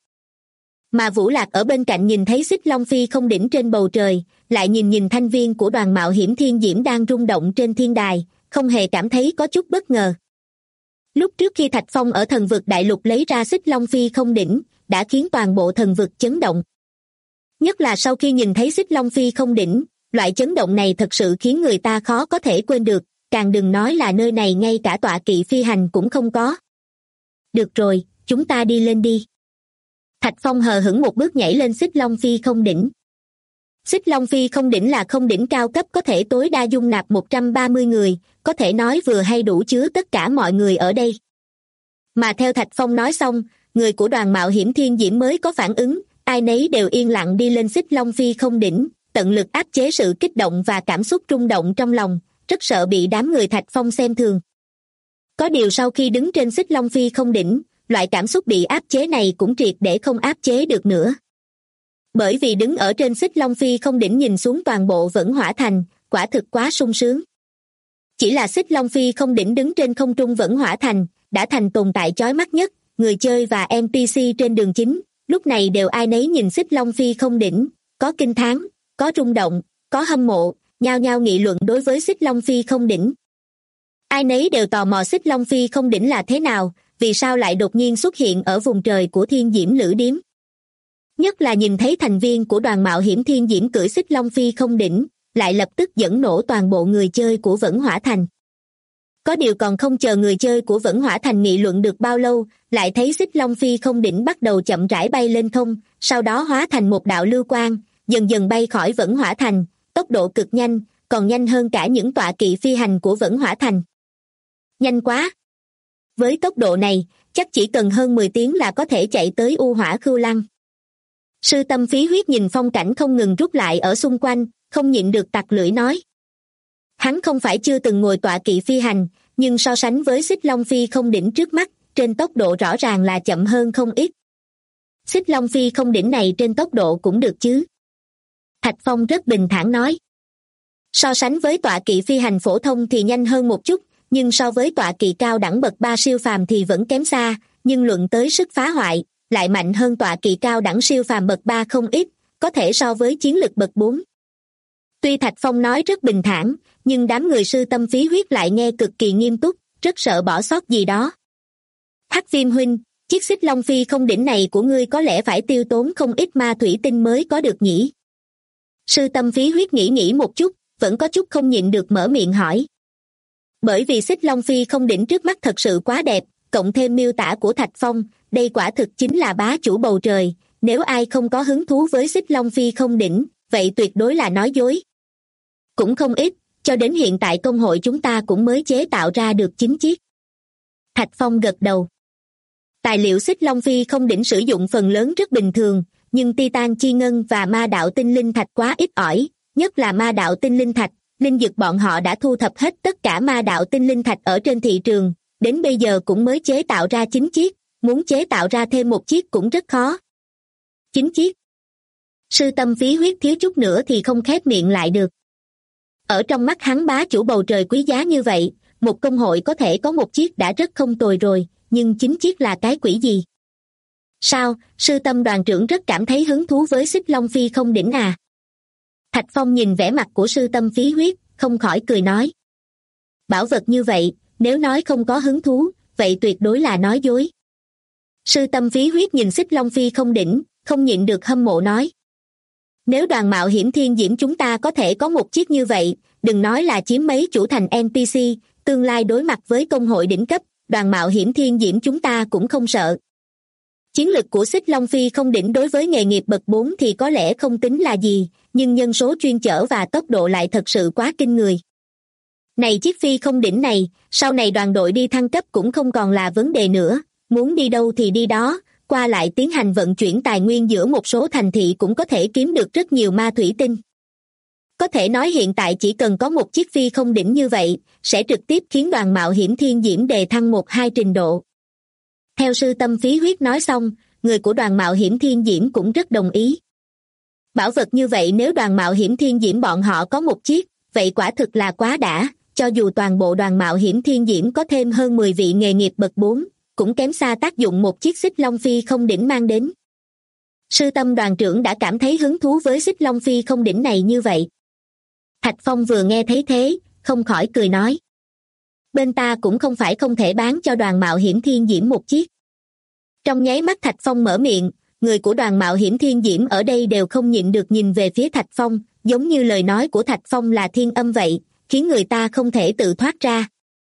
Mà Vũ Lạc ở bên cạnh nhìn thấy xích long phi không đỉnh trên bầu trời, lại nhìn thanh viên của đoàn mạo hiểm thiên diễm đang rung động trên thiên đài, không hề cảm thấy có chút bất ngờ. Lúc trước khi Thạch Phong ở thần vực đại lục lấy ra xích long phi không đỉnh, đã khiến toàn bộ thần vực chấn động. Nhất là sau khi nhìn thấy xích long phi không đỉnh, loại chấn động này thật sự khiến người ta khó có thể quên được, càng đừng nói là nơi này ngay cả tọa kỵ phi hành cũng không có. Được rồi, chúng ta đi lên đi. Thạch Phong hờ hững một bước nhảy lên xích long phi không đỉnh. Xích long phi không đỉnh là không đỉnh cao cấp có thể tối đa dung nạp 130 người, có thể nói vừa hay đủ chứa tất cả mọi người ở đây. Mà theo Thạch Phong nói xong, người của đoàn mạo hiểm thiên diễm mới có phản ứng, ai nấy đều yên lặng đi lên xích long phi không đỉnh, tận lực áp chế sự kích động và cảm xúc rung động trong lòng, rất sợ bị đám người Thạch Phong xem thường. Có điều sau khi đứng trên xích long phi không đỉnh, loại cảm xúc bị áp chế này cũng triệt để không áp chế được nữa. Bởi vì đứng ở trên xích long phi không đỉnh nhìn xuống toàn bộ Vẫn Hỏa Thành, quả thực quá sung sướng. Chỉ là xích long phi không đỉnh đứng trên không trung Vẫn Hỏa Thành, đã thành tồn tại chói mắt nhất, người chơi và NPC trên đường chính, lúc này đều ai nấy nhìn xích long phi không đỉnh, có kinh thán, có rung động, có hâm mộ, nhao nhao nghị luận đối với xích long phi không đỉnh. Ai nấy đều tò mò xích long phi không đỉnh là thế nào, vì sao lại đột nhiên xuất hiện ở vùng trời của thiên diễm lữ điếm. Nhất là nhìn thấy thành viên của đoàn mạo hiểm thiên diễm cưỡi xích long phi không đỉnh, lại lập tức dẫn nổ toàn bộ người chơi của Vẫn Hỏa Thành. Có điều còn không chờ người chơi của Vẫn Hỏa Thành nghị luận được bao lâu, lại thấy xích long phi không đỉnh bắt đầu chậm rãi bay lên không, sau đó hóa thành một đạo lưu quang, dần dần bay khỏi Vẫn Hỏa Thành, tốc độ cực nhanh, còn nhanh hơn cả những tọa kỵ phi hành của Vẫn Hỏa Thành. Nhanh quá! Với tốc độ này, chắc chỉ cần hơn 10 tiếng là có thể chạy tới U Hỏa Khưu Lăng. Sư tâm phí huyết nhìn phong cảnh không ngừng rút lại ở xung quanh, không nhịn được tặc lưỡi nói. Hắn không phải chưa từng ngồi tọa kỵ phi hành, nhưng so sánh với xích long phi không đỉnh trước mắt, trên tốc độ rõ ràng là chậm hơn không ít. Xích Long Phi không đỉnh này trên tốc độ cũng được chứ? Thạch Phong rất bình thản nói. So sánh với tọa kỵ phi hành phổ thông thì nhanh hơn một chút, nhưng so với tọa kỵ cao đẳng bậc 3 siêu phàm thì vẫn kém xa, nhưng luận tới sức phá hoại, lại mạnh hơn tọa kỵ cao đẳng siêu phàm bậc 3 không ít, có thể so với chiến lực bậc 4. Tuy Thạch Phong nói rất bình thản, nhưng đám người sư tâm phí huyết lại nghe cực kỳ nghiêm túc, rất sợ bỏ sót gì đó. Hắc Viêm huynh, chiếc Xích Long Phi không đỉnh này của ngươi có lẽ phải tiêu tốn không ít ma thủy tinh mới có được nhỉ? Sư tâm phí huyết nghĩ một chút, vẫn có chút không nhịn được mở miệng hỏi. Bởi vì Xích Long Phi không đỉnh trước mắt thật sự quá đẹp, cộng thêm miêu tả của Thạch Phong, đây quả thực chính là bá chủ bầu trời, nếu ai không có hứng thú với Xích Long Phi không đỉnh, vậy tuyệt đối là nói dối. Cũng không ít, cho đến hiện tại công hội chúng ta cũng mới chế tạo ra được 9 chiếc. Thạch Phong gật đầu. Tài liệu Xích Long Phi không đỉnh sử dụng phần lớn rất bình thường, nhưng Titan chi ngân và ma đạo tinh linh thạch quá ít ỏi, nhất là ma đạo tinh linh thạch, linh dược bọn họ đã thu thập hết tất cả ma đạo tinh linh thạch ở trên thị trường, đến bây giờ cũng mới chế tạo ra 9 chiếc, muốn chế tạo ra thêm một chiếc cũng rất khó. 9 chiếc. Sư tâm phí huyết thiếu chút nữa thì không khép miệng lại được. Ở trong mắt hắn bá chủ bầu trời quý giá như vậy, một công hội có thể có một chiếc đã rất không tồi rồi, nhưng 9 chiếc là cái quỷ gì? Sao, sư tâm đoàn trưởng rất cảm thấy hứng thú với Xích Long Phi không đỉnh à? Thạch Phong nhìn vẻ mặt của sư tâm phí huyết, không khỏi cười nói. Bảo vật như vậy, nếu nói không có hứng thú, vậy tuyệt đối là nói dối. Sư tâm phí huyết nhìn Xích Long Phi không đỉnh, không nhịn được hâm mộ nói. Nếu đoàn mạo hiểm thiên diễm chúng ta có thể có một chiếc như vậy, đừng nói là chiếm mấy chủ thành NPC, tương lai đối mặt với công hội đỉnh cấp, đoàn mạo hiểm thiên diễm chúng ta cũng không sợ. Chiến lực của Xích Long Phi không đỉnh đối với nghề nghiệp bậc 4 thì có lẽ không tính là gì, nhưng nhân số chuyên chở và tốc độ lại thật sự quá kinh người. Này chiếc phi không đỉnh này, sau này đoàn đội đi thăng cấp cũng không còn là vấn đề nữa, muốn đi đâu thì đi đó, qua lại tiến hành vận chuyển tài nguyên giữa một số thành thị cũng có thể kiếm được rất nhiều ma thủy tinh. Có thể nói hiện tại chỉ cần có một chiếc phi không đỉnh như vậy, sẽ trực tiếp khiến đoàn mạo hiểm thiên diễm đề thăng 1-2 trình độ. Theo sư tâm phí huyết nói xong, người của đoàn mạo hiểm thiên diễm cũng rất đồng ý. Bảo vật như vậy nếu đoàn mạo hiểm thiên diễm bọn họ có một chiếc, vậy quả thực là quá đã, cho dù toàn bộ đoàn mạo hiểm thiên diễm có thêm hơn 10 vị nghề nghiệp bậc 4, cũng kém xa tác dụng một chiếc Xích Long Phi không đỉnh mang đến. Sư tâm đoàn trưởng đã cảm thấy hứng thú với Xích Long Phi không đỉnh này như vậy. Thạch Phong vừa nghe thấy thế, không khỏi cười nói. Bên ta cũng không phải không thể bán cho đoàn mạo hiểm thiên diễm một chiếc. Trong nháy mắt Thạch Phong mở miệng, người của đoàn mạo hiểm thiên diễm ở đây đều không nhịn được nhìn về phía Thạch Phong, giống như lời nói của Thạch Phong là thiên âm vậy, khiến người ta không thể tự thoát ra.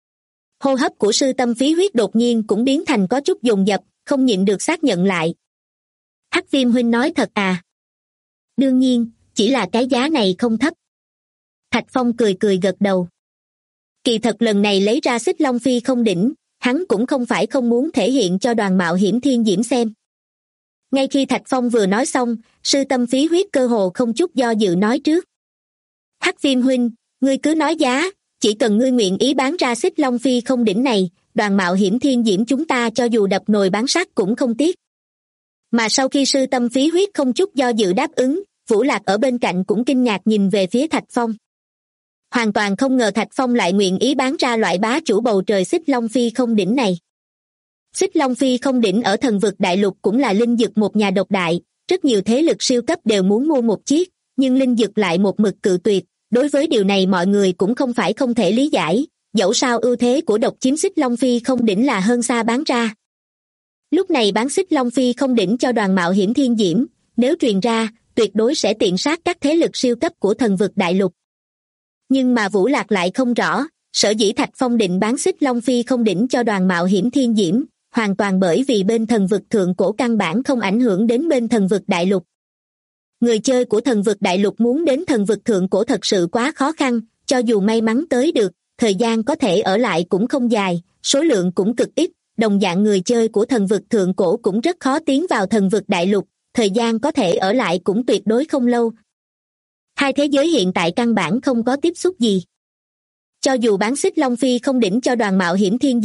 Hô hấp của sư tâm phí huyết đột nhiên cũng biến thành có chút dồn dập, không nhịn được xác nhận lại. Hắc Viêm huynh nói thật à? Đương nhiên, chỉ là cái giá này không thấp. Thạch Phong cười cười gật đầu. Kỳ thật lần này lấy ra Xích Long Phi không đỉnh, hắn cũng không phải không muốn thể hiện cho đoàn mạo hiểm thiên diễm xem. Ngay khi Thạch Phong vừa nói xong, sư tâm phí huyết cơ hồ không chút do dự nói trước. Hắc Viêm huynh, ngươi cứ nói giá, chỉ cần ngươi nguyện ý bán ra Xích Long Phi không đỉnh này, đoàn mạo hiểm thiên diễm chúng ta cho dù đập nồi bán sắt cũng không tiếc. Mà sau khi sư tâm phí huyết không chút do dự đáp ứng, Vũ Lạc ở bên cạnh cũng kinh ngạc nhìn về phía Thạch Phong. Hoàn toàn không ngờ Thạch Phong lại nguyện ý bán ra loại bá chủ bầu trời Xích Long Phi không đỉnh này. Xích Long Phi không đỉnh ở thần vực đại lục cũng là linh dược một nhà độc đại, rất nhiều thế lực siêu cấp đều muốn mua một chiếc, nhưng linh dược lại một mực cự tuyệt. Đối với điều này mọi người cũng không phải không thể lý giải, dẫu sao ưu thế của độc chiếm Xích Long Phi không đỉnh là hơn xa bán ra. Lúc này bán Xích Long Phi không đỉnh cho đoàn mạo hiểm thiên diễm, nếu truyền ra, tuyệt đối sẽ tiện sát các thế lực siêu cấp của thần vực đại lục. Nhưng mà Vũ Lạc lại không rõ, sở dĩ Thạch Phong định bán Xích Long Phi không đỉnh cho đoàn mạo hiểm thiên diễm, hoàn toàn bởi vì bên thần vực thượng cổ căn bản không ảnh hưởng đến bên thần vực đại lục. Người chơi của thần vực đại lục muốn đến thần vực thượng cổ thật sự quá khó khăn, cho dù may mắn tới được, thời gian có thể ở lại cũng không dài, số lượng cũng cực ít, đồng dạng người chơi của thần vực thượng cổ cũng rất khó tiến vào thần vực đại lục, thời gian có thể ở lại cũng tuyệt đối không lâu. Hai thế giới hiện tại căn bản không có tiếp xúc gì. Cho dù bán Xích Long Phi không đỉnh cho đoàn mạo hiểm thiên diễm,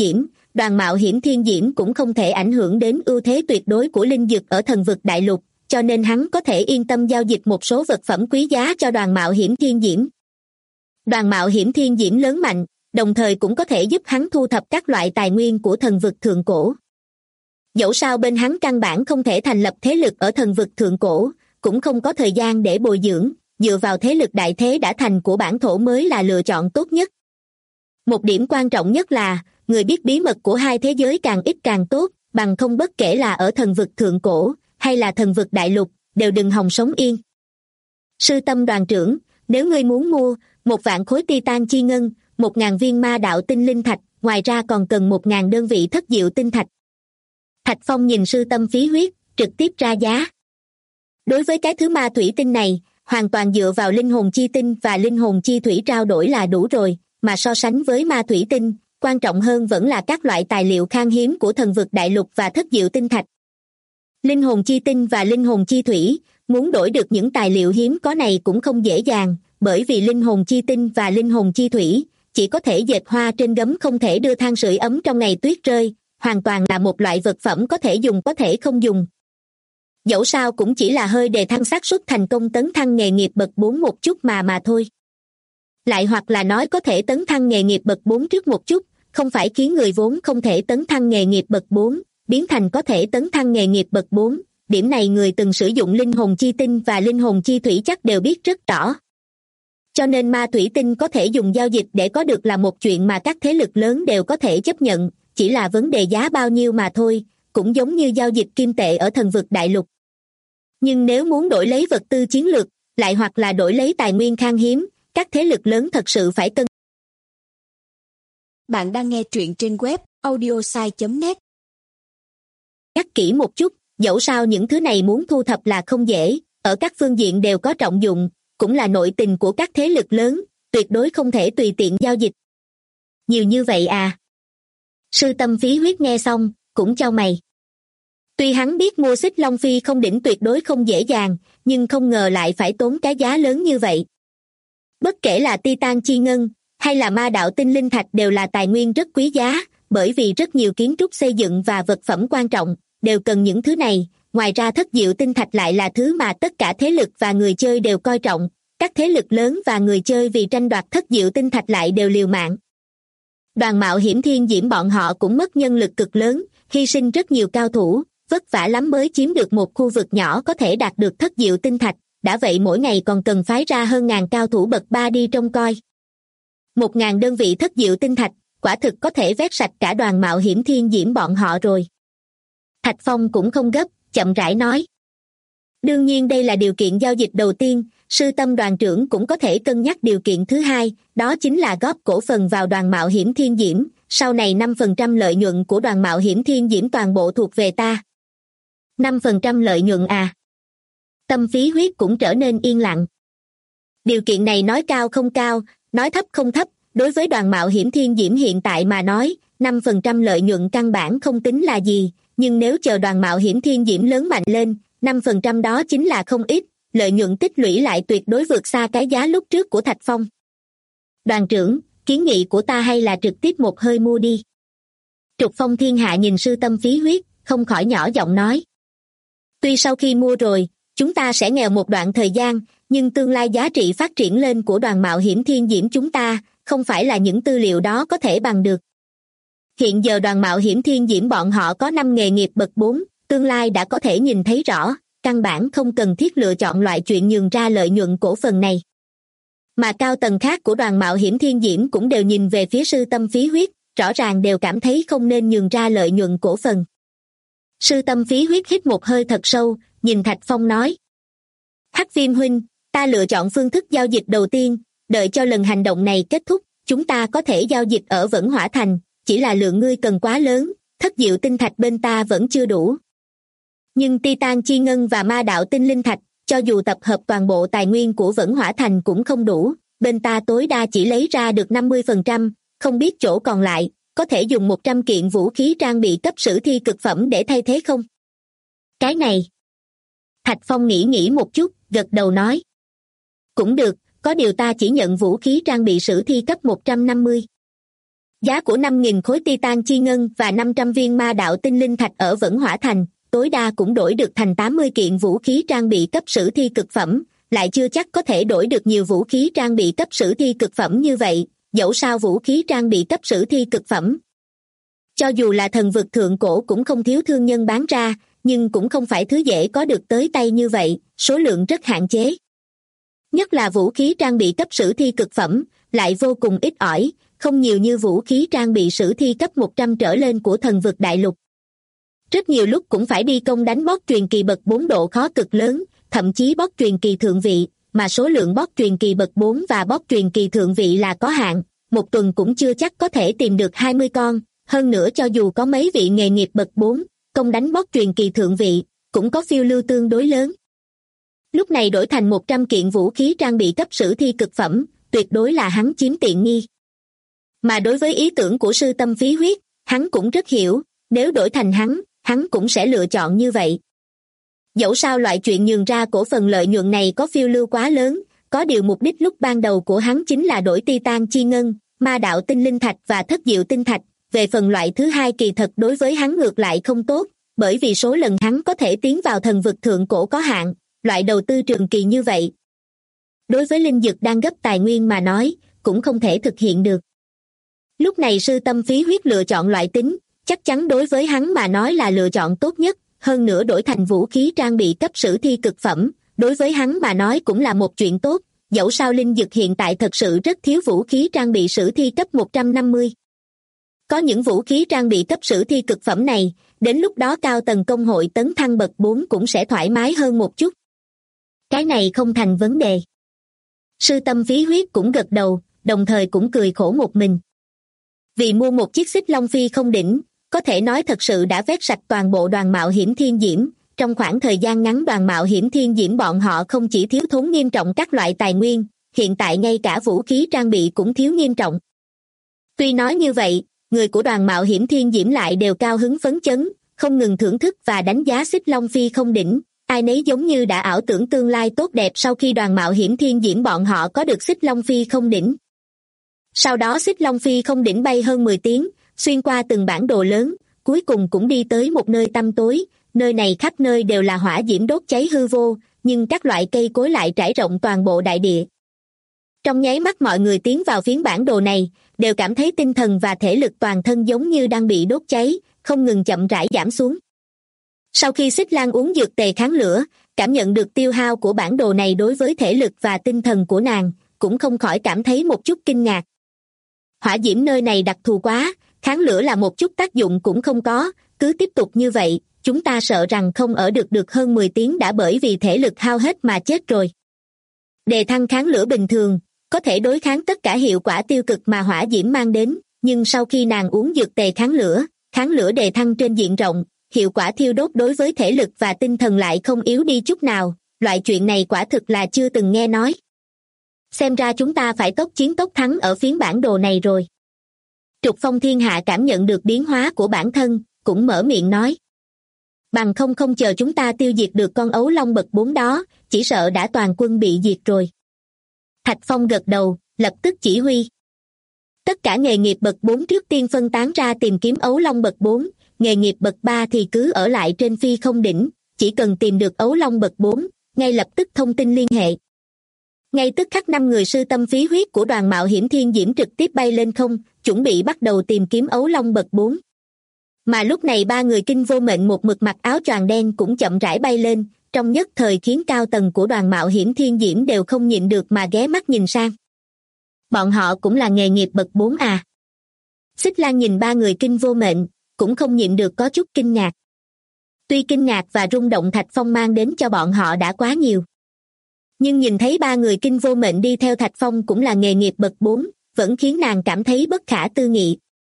đoàn mạo hiểm thiên diễm cũng không thể ảnh hưởng đến ưu thế tuyệt đối của linh dược ở thần vực đại lục, cho nên hắn có thể yên tâm giao dịch một số vật phẩm quý giá cho đoàn mạo hiểm thiên diễm. Đoàn mạo hiểm thiên diễm lớn mạnh, đồng thời cũng có thể giúp hắn thu thập các loại tài nguyên của thần vực thượng cổ. Dẫu sao bên hắn căn bản không thể thành lập thế lực ở thần vực thượng cổ, cũng không có thời gian để bồi dưỡng, dựa vào thế lực đại thế đã thành của bản thổ mới là lựa chọn tốt nhất. Một điểm quan trọng nhất là, người biết bí mật của hai thế giới càng ít càng tốt, bằng không bất kể là ở thần vực thượng cổ, hay là thần vực đại lục, đều đừng hòng sống yên. Sư Tâm đoàn trưởng, nếu ngươi muốn mua, 1.000 khối titan chi ngân, 1.000 viên ma đạo tinh linh thạch, ngoài ra còn cần 1.000 đơn vị thất diệu tinh thạch. Thạch Phong nhìn Sư Tâm phí huyết, trực tiếp ra giá. Đối với cái thứ ma thủy tinh này, hoàn toàn dựa vào linh hồn chi tinh và linh hồn chi thủy trao đổi là đủ rồi, mà so sánh với ma thủy tinh, quan trọng hơn vẫn là các loại tài liệu khan hiếm của thần vực đại lục và thất diệu tinh thạch. Linh hồn chi tinh và linh hồn chi thủy, muốn đổi được những tài liệu hiếm có này cũng không dễ dàng, bởi vì linh hồn chi tinh và linh hồn chi thủy chỉ có thể dệt hoa trên gấm, không thể đưa than sưởi ấm trong ngày tuyết rơi, hoàn toàn là một loại vật phẩm có thể dùng có thể không dùng. Dẫu sao cũng chỉ là hơi đề thăng xác suất thành công tấn thăng nghề nghiệp bậc 4 một chút mà thôi. Lại hoặc là nói có thể tấn thăng nghề nghiệp bậc 4 trước một chút, không phải khiến người vốn không thể tấn thăng nghề nghiệp bậc 4, biến thành có thể tấn thăng nghề nghiệp bậc 4. Điểm này người từng sử dụng linh hồn chi tinh và linh hồn chi thủy chắc đều biết rất rõ. Cho nên ma thủy tinh có thể dùng giao dịch để có được là một chuyện mà các thế lực lớn đều có thể chấp nhận, chỉ là vấn đề giá bao nhiêu mà thôi, cũng giống như giao dịch kim tệ ở thần vực đại lục. Nhưng nếu muốn đổi lấy vật tư chiến lược, lại hoặc là đổi lấy tài nguyên khan hiếm, các thế lực lớn thật sự phải cân. Bạn đang nghe truyện trên web audiosai.net. Nhắc kỹ một chút, dẫu sao những thứ này muốn thu thập là không dễ, ở các phương diện đều có trọng dụng, cũng là nội tình của các thế lực lớn, tuyệt đối không thể tùy tiện giao dịch. Nhiều như vậy à? Sư Tâm phí huyết nghe xong, cũng chau mày. Tuy hắn biết mua xích Long Phi không đỉnh tuyệt đối không dễ dàng, nhưng không ngờ lại phải tốn cái giá lớn như vậy. Bất kể là titan chi ngân, hay là ma đạo tinh linh thạch đều là tài nguyên rất quý giá, bởi vì rất nhiều kiến trúc xây dựng và vật phẩm quan trọng, đều cần những thứ này. Ngoài ra thất diệu tinh thạch lại là thứ mà tất cả thế lực và người chơi đều coi trọng, các thế lực lớn và người chơi vì tranh đoạt thất diệu tinh thạch lại đều liều mạng. Đoàn mạo hiểm thiên diễm bọn họ cũng mất nhân lực cực lớn, hy sinh rất nhiều cao thủ, vất vả lắm mới chiếm được một khu vực nhỏ có thể đạt được thất diệu tinh thạch, đã vậy mỗi ngày còn cần phái ra hơn ngàn cao thủ bậc 3 đi trông coi. 1.000 đơn vị thất diệu tinh thạch, quả thực có thể vét sạch cả đoàn mạo hiểm thiên diễm bọn họ rồi. Thạch Phong cũng không gấp, chậm rãi nói. Đương nhiên đây là điều kiện giao dịch đầu tiên, Sư Tâm đoàn trưởng cũng có thể cân nhắc điều kiện thứ hai, đó chính là góp cổ phần vào đoàn mạo hiểm thiên diễm, sau này 5% lợi nhuận của đoàn mạo hiểm thiên diễm toàn bộ thuộc về ta. 5% lợi nhuận à? Tâm phí huyết cũng trở nên yên lặng. Điều kiện này nói cao không cao, nói thấp không thấp, đối với đoàn mạo hiểm thiên diễm hiện tại mà nói, 5% lợi nhuận căn bản không tính là gì, nhưng nếu chờ đoàn mạo hiểm thiên diễm lớn mạnh lên, 5% đó chính là không ít, lợi nhuận tích lũy lại tuyệt đối vượt xa cái giá lúc trước của Thạch Phong. Đoàn trưởng, kiến nghị của ta hay là trực tiếp một hơi mua đi. Trục Phong Thiên Hạ nhìn Sư Tâm phí huyết, không khỏi nhỏ giọng nói. Tuy sau khi mua rồi, chúng ta sẽ nghèo một đoạn thời gian, nhưng tương lai giá trị phát triển lên của đoàn mạo hiểm thiên diễm chúng ta, không phải là những tư liệu đó có thể bằng được. Hiện giờ đoàn mạo hiểm thiên diễm bọn họ có 5 nghề nghiệp bậc 4, tương lai đã có thể nhìn thấy rõ, căn bản không cần thiết lựa chọn loại chuyện nhường ra lợi nhuận cổ phần này. Mà cao tầng khác của đoàn mạo hiểm thiên diễm cũng đều nhìn về phía Sư Tâm phí huyết, rõ ràng đều cảm thấy không nên nhường ra lợi nhuận cổ phần. Sư Tâm phí huyết hít một hơi thật sâu, nhìn Thạch Phong nói. Hắc Viêm huynh, ta lựa chọn phương thức giao dịch đầu tiên, đợi cho lần hành động này kết thúc, chúng ta có thể giao dịch ở Vẫn Hỏa Thành, chỉ là lượng ngươi cần quá lớn, thất diệu tinh thạch bên ta vẫn chưa đủ. Nhưng Titan chi ngân và ma đạo tinh linh thạch, cho dù tập hợp toàn bộ tài nguyên của Vẫn Hỏa Thành cũng không đủ, bên ta tối đa chỉ lấy ra được 50%, không biết chỗ còn lại, có thể dùng 100 kiện vũ khí trang bị cấp sử thi cực phẩm để thay thế không? Cái này. Thạch Phong nghĩ một chút, gật đầu nói. Cũng được, có điều ta chỉ nhận vũ khí trang bị sử thi cấp 150. Giá của 5.000 khối titan chi ngân và 500 viên ma đạo tinh linh thạch ở Vẫn Hỏa Thành, tối đa cũng đổi được thành 80 kiện vũ khí trang bị cấp sử thi cực phẩm, lại chưa chắc có thể đổi được nhiều vũ khí trang bị cấp sử thi cực phẩm như vậy, dẫu sao vũ khí trang bị cấp sử thi cực phẩm. Cho dù là thần vực thượng cổ cũng không thiếu thương nhân bán ra, nhưng cũng không phải thứ dễ có được tới tay như vậy, số lượng rất hạn chế. Nhất là vũ khí trang bị cấp sử thi cực phẩm, lại vô cùng ít ỏi, không nhiều như vũ khí trang bị sử thi cấp 100 trở lên của thần vực đại lục. Rất nhiều lúc cũng phải đi công đánh boss truyền kỳ bậc 4 độ khó cực lớn, thậm chí boss truyền kỳ thượng vị, mà số lượng boss truyền kỳ bậc 4 và boss truyền kỳ thượng vị là có hạn, một tuần cũng chưa chắc có thể tìm được 20 con, hơn nữa cho dù có mấy vị nghề nghiệp bậc 4, công đánh boss truyền kỳ thượng vị, cũng có phiêu lưu tương đối lớn. Lúc này đổi thành 100 kiện vũ khí trang bị cấp sử thi cực phẩm, tuyệt đối là hắn chiếm tiện nghi. Mà đối với ý tưởng của sư tâm phí huyết, hắn cũng rất hiểu, nếu đổi thành hắn cũng sẽ lựa chọn như vậy. Dẫu sao loại chuyện nhường ra cổ phần lợi nhuận này có phiêu lưu quá lớn, có điều mục đích lúc ban đầu của hắn chính là đổi titan chi ngân, ma đạo tinh linh thạch và thất diệu tinh thạch, về phần loại thứ hai kỳ thật đối với hắn ngược lại không tốt, bởi vì số lần hắn có thể tiến vào thần vực thượng cổ có hạn, loại đầu tư trường kỳ như vậy. Đối với linh dực đang gấp tài nguyên mà nói, cũng không thể thực hiện được. Lúc này sư tâm phí huyết lựa chọn loại tính, chắc chắn đối với hắn mà nói là lựa chọn tốt nhất, hơn nữa đổi thành vũ khí trang bị cấp sử thi cực phẩm, đối với hắn mà nói cũng là một chuyện tốt, dẫu sao linh dực hiện tại thật sự rất thiếu vũ khí trang bị sử thi cấp 150. Có những vũ khí trang bị cấp sử thi cực phẩm này, đến lúc đó cao tầng công hội tấn thăng bậc 4 cũng sẽ thoải mái hơn một chút. Cái này không thành vấn đề. Sư tâm phí huyết cũng gật đầu, đồng thời cũng cười khổ một mình. Vì mua một chiếc xích long phi không đỉnh, có thể nói thật sự đã vét sạch toàn bộ đoàn mạo hiểm thiên diễm. Trong khoảng thời gian ngắn đoàn mạo hiểm thiên diễm bọn họ không chỉ thiếu thốn nghiêm trọng các loại tài nguyên, hiện tại ngay cả vũ khí trang bị cũng thiếu nghiêm trọng. Tuy nói như vậy, người của đoàn mạo hiểm thiên diễm lại đều cao hứng phấn chấn, không ngừng thưởng thức và đánh giá xích long phi không đỉnh. Ai nấy giống như đã ảo tưởng tương lai tốt đẹp sau khi đoàn mạo hiểm thiên diễm bọn họ có được xích long phi không đỉnh. Sau đó xích long phi không đỉnh bay hơn 10 tiếng, xuyên qua từng bản đồ lớn, cuối cùng cũng đi tới một nơi tăm tối, nơi này khắp nơi đều là hỏa diễm đốt cháy hư vô, nhưng các loại cây cối lại trải rộng toàn bộ đại địa. Trong nháy mắt mọi người tiến vào phiến bản đồ này, đều cảm thấy tinh thần và thể lực toàn thân giống như đang bị đốt cháy, không ngừng chậm rãi giảm xuống. Sau khi Xích Lan uống dược tề kháng lửa, cảm nhận được tiêu hao của bản đồ này đối với thể lực và tinh thần của nàng, cũng không khỏi cảm thấy một chút kinh ngạc. Hỏa diễm nơi này đặc thù quá, kháng lửa là một chút tác dụng cũng không có, cứ tiếp tục như vậy, chúng ta sợ rằng không ở được hơn 10 tiếng đã bởi vì thể lực hao hết mà chết rồi. Đề thăng kháng lửa bình thường, có thể đối kháng tất cả hiệu quả tiêu cực mà hỏa diễm mang đến, nhưng sau khi nàng uống dược tề kháng lửa đề thăng trên diện rộng, hiệu quả thiêu đốt đối với thể lực và tinh thần lại không yếu đi chút nào, loại chuyện này quả thực là chưa từng nghe nói. Xem ra chúng ta phải tốc chiến tốc thắng ở phiến bản đồ này rồi. Trục Phong Thiên Hạ cảm nhận được biến hóa của bản thân, cũng mở miệng nói. Bằng không chờ chúng ta tiêu diệt được con ấu long bậc 4 đó, chỉ sợ đã toàn quân bị diệt rồi. Thạch Phong gật đầu, lập tức chỉ huy. Tất cả nghề nghiệp bậc 4 trước tiên phân tán ra tìm kiếm ấu long bậc 4, nghề nghiệp bậc 3 thì cứ ở lại trên phi không đỉnh, chỉ cần tìm được ấu long bậc 4, ngay lập tức thông tin liên hệ. Ngay tức khắc 5 người sư tâm phí huyết của đoàn mạo hiểm thiên diễm trực tiếp bay lên không, chuẩn bị bắt đầu tìm kiếm ấu long bậc 4. Mà lúc này 3 người kinh vô mệnh một mực mặc áo choàng đen cũng chậm rãi bay lên, trong nhất thời khiến cao tầng của đoàn mạo hiểm thiên diễm đều không nhịn được mà ghé mắt nhìn sang. Bọn họ cũng là nghề nghiệp bậc 4 à? Xích Lan nhìn 3 người kinh vô mệnh, cũng không nhịn được có chút kinh ngạc. Tuy kinh ngạc và rung động Thạch Phong mang đến cho bọn họ đã quá nhiều, nhưng nhìn thấy 3 người kinh vô mệnh đi theo Thạch Phong cũng là nghề nghiệp bậc 4, vẫn khiến nàng cảm thấy bất khả tư nghị.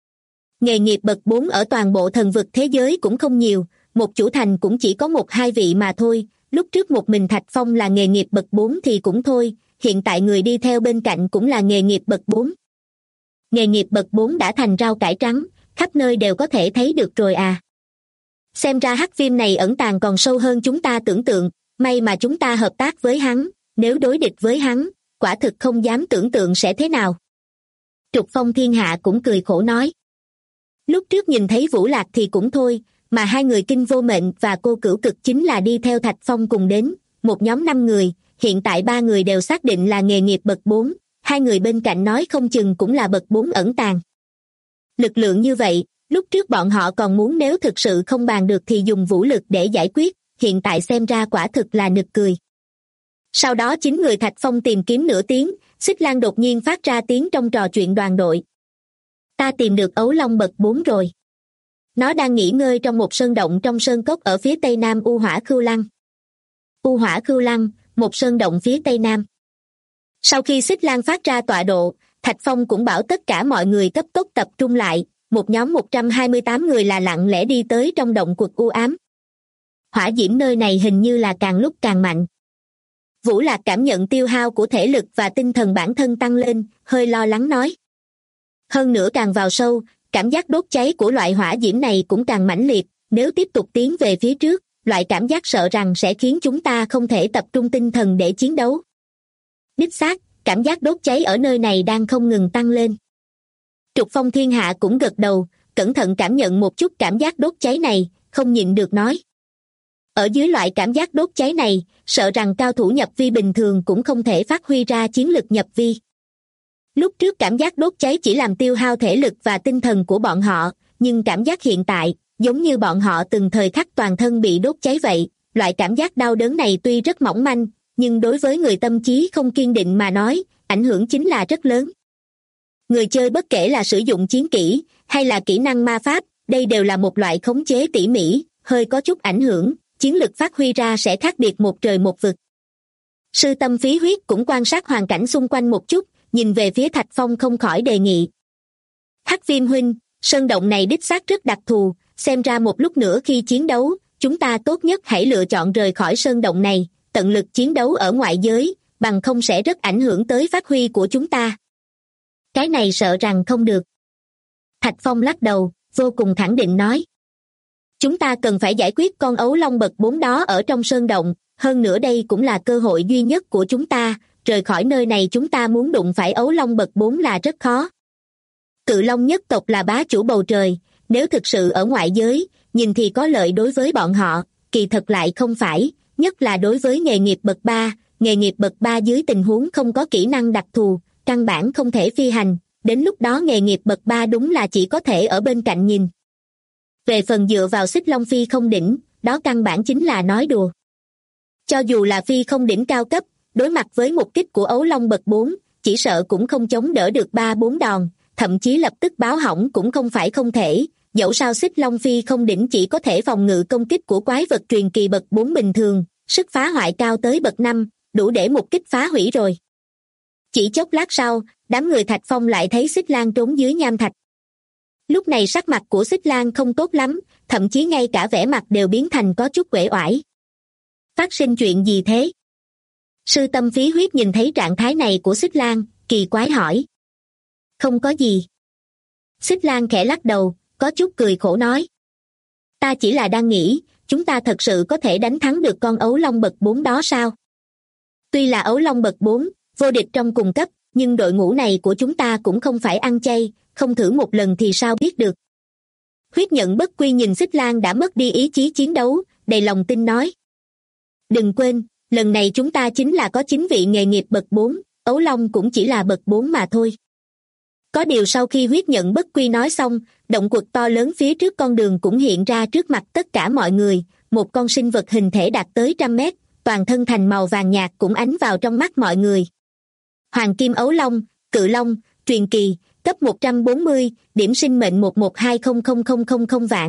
Nghề nghiệp bậc 4 ở toàn bộ thần vực thế giới cũng không nhiều, một chủ thành cũng chỉ có 1-2 vị mà thôi, lúc trước một mình Thạch Phong là nghề nghiệp bậc 4 thì cũng thôi, hiện tại người đi theo bên cạnh cũng là nghề nghiệp bậc 4. Nghề nghiệp bậc 4 đã thành rau cải trắng, khắp nơi đều có thể thấy được rồi à. Xem ra hắc viêm này ẩn tàng còn sâu hơn chúng ta tưởng tượng, may mà chúng ta hợp tác với hắn, nếu đối địch với hắn, quả thực không dám tưởng tượng sẽ thế nào. Trục Phong Thiên Hạ cũng cười khổ nói. Lúc trước nhìn thấy Vũ Lạc thì cũng thôi, mà hai người Kinh Vô Mệnh và Cô Cửu Cực chính là đi theo Thạch Phong cùng đến, một nhóm 5 người, hiện tại 3 người đều xác định là nghề nghiệp bậc 4, hai người bên cạnh nói không chừng cũng là bậc 4 ẩn tàng. Lực lượng như vậy, lúc trước bọn họ còn muốn nếu thực sự không bàn được thì dùng vũ lực để giải quyết, hiện tại xem ra quả thực là nực cười. Sau đó 9 người Thạch Phong tìm kiếm nửa tiếng, Xích Lang đột nhiên phát ra tiếng trong trò chuyện đoàn đội. Ta tìm được ấu long bậc 4 rồi. Nó đang nghỉ ngơi trong một sơn động trong sơn cốc ở phía tây nam U Hỏa Khưu Lăng. U Hỏa Khưu Lăng, một sơn động phía tây nam. Sau khi Xích Lang phát ra tọa độ, Thạch Phong cũng bảo tất cả mọi người cấp tốc tập trung lại, một nhóm 128 người là lặng lẽ đi tới trong động quật u ám. Hỏa diễm nơi này hình như là càng lúc càng mạnh. Vũ Lạc cảm nhận tiêu hao của thể lực và tinh thần bản thân tăng lên, hơi lo lắng nói. Hơn nữa càng vào sâu, cảm giác đốt cháy của loại hỏa diễm này cũng càng mãnh liệt, nếu tiếp tục tiến về phía trước, loại cảm giác sợ rằng sẽ khiến chúng ta không thể tập trung tinh thần để chiến đấu. Đích xác, cảm giác đốt cháy ở nơi này đang không ngừng tăng lên. Trục Phong Thiên Hạ cũng gật đầu, cẩn thận cảm nhận một chút cảm giác đốt cháy này, không nhịn được nói. Ở dưới loại cảm giác đốt cháy này, sợ rằng cao thủ nhập vi bình thường cũng không thể phát huy ra chiến lực nhập vi. Lúc trước cảm giác đốt cháy chỉ làm tiêu hao thể lực và tinh thần của bọn họ, nhưng cảm giác hiện tại, giống như bọn họ từng thời khắc toàn thân bị đốt cháy vậy, loại cảm giác đau đớn này tuy rất mỏng manh, nhưng đối với người tâm trí không kiên định mà nói, ảnh hưởng chính là rất lớn. Người chơi bất kể là sử dụng chiến kỹ, hay là kỹ năng ma pháp, đây đều là một loại khống chế tỉ mỉ, hơi có chút ảnh hưởng, chiến lực phát huy ra sẽ khác biệt một trời một vực. Sư Tâm Phí Huyết cũng quan sát hoàn cảnh xung quanh một chút, nhìn về phía Thạch Phong không khỏi đề nghị. Hắc Viêm huynh, sơn động này đích xác rất đặc thù, xem ra một lúc nữa khi chiến đấu, chúng ta tốt nhất hãy lựa chọn rời khỏi sơn động này, tận lực chiến đấu ở ngoại giới, bằng không sẽ rất ảnh hưởng tới phát huy của chúng ta. Cái này sợ rằng không được. Thạch Phong lắc đầu, vô cùng khẳng định nói. Chúng ta cần phải giải quyết con ấu long bậc 4 đó ở trong sơn động, hơn nữa đây cũng là cơ hội duy nhất của chúng ta, rời khỏi nơi này chúng ta muốn đụng phải ấu long bậc 4 là rất khó. Cự Long nhất tộc là bá chủ bầu trời, nếu thực sự ở ngoại giới, nhìn thì có lợi đối với bọn họ, kỳ thật lại không phải, nhất là đối với nghề nghiệp bậc 3, nghề nghiệp bậc 3 dưới tình huống không có kỹ năng đặc thù, căn bản không thể phi hành, đến lúc đó nghề nghiệp bậc 3 đúng là chỉ có thể ở bên cạnh nhìn. Về phần dựa vào Xích Long phi không đỉnh, đó căn bản chính là nói đùa. Cho dù là phi không đỉnh cao cấp, đối mặt với một kích của ấu long bậc 4, chỉ sợ cũng không chống đỡ được 3-4 đòn, thậm chí lập tức báo hỏng cũng không phải không thể, dẫu sao Xích Long phi không đỉnh chỉ có thể phòng ngự công kích của quái vật truyền kỳ bậc 4 bình thường, sức phá hoại cao tới bậc 5, đủ để một kích phá hủy rồi. Chỉ chốc lát sau, đám người Thạch Phong lại thấy Xích Lang trốn dưới nham thạch. Lúc này sắc mặt của Xích Lang không tốt lắm, thậm chí ngay cả vẻ mặt đều biến thành có chút uể oải. Phát sinh chuyện gì thế? Sư Tâm Phí Huyết nhìn thấy trạng thái này của Xích Lang, kỳ quái hỏi. Không có gì. Xích Lang khẽ lắc đầu, có chút cười khổ nói. Ta chỉ là đang nghĩ, chúng ta thật sự có thể đánh thắng được con ấu long bậc 4 đó sao? Tuy là ấu long bậc 4, vô địch trong cùng cấp, nhưng đội ngũ này của chúng ta cũng không phải ăn chay, không thử một lần thì sao biết được. Huyết Nhận Bất Quy nhìn Xích Lang đã mất đi ý chí chiến đấu, đầy lòng tin nói. Đừng quên, lần này chúng ta chính là có 9 vị nghề nghiệp bậc 4, ấu long cũng chỉ là bậc 4 mà thôi. Có điều sau khi Huyết Nhận Bất Quy nói xong, động quật to lớn phía trước con đường cũng hiện ra trước mặt tất cả mọi người, một con sinh vật hình thể đạt tới 100 mét, toàn thân thành màu vàng nhạt cũng ánh vào trong mắt mọi người. Hoàng Kim Ấu Long, Cự Long, truyền kỳ, cấp 140, điểm sinh mệnh 1120000 vạn.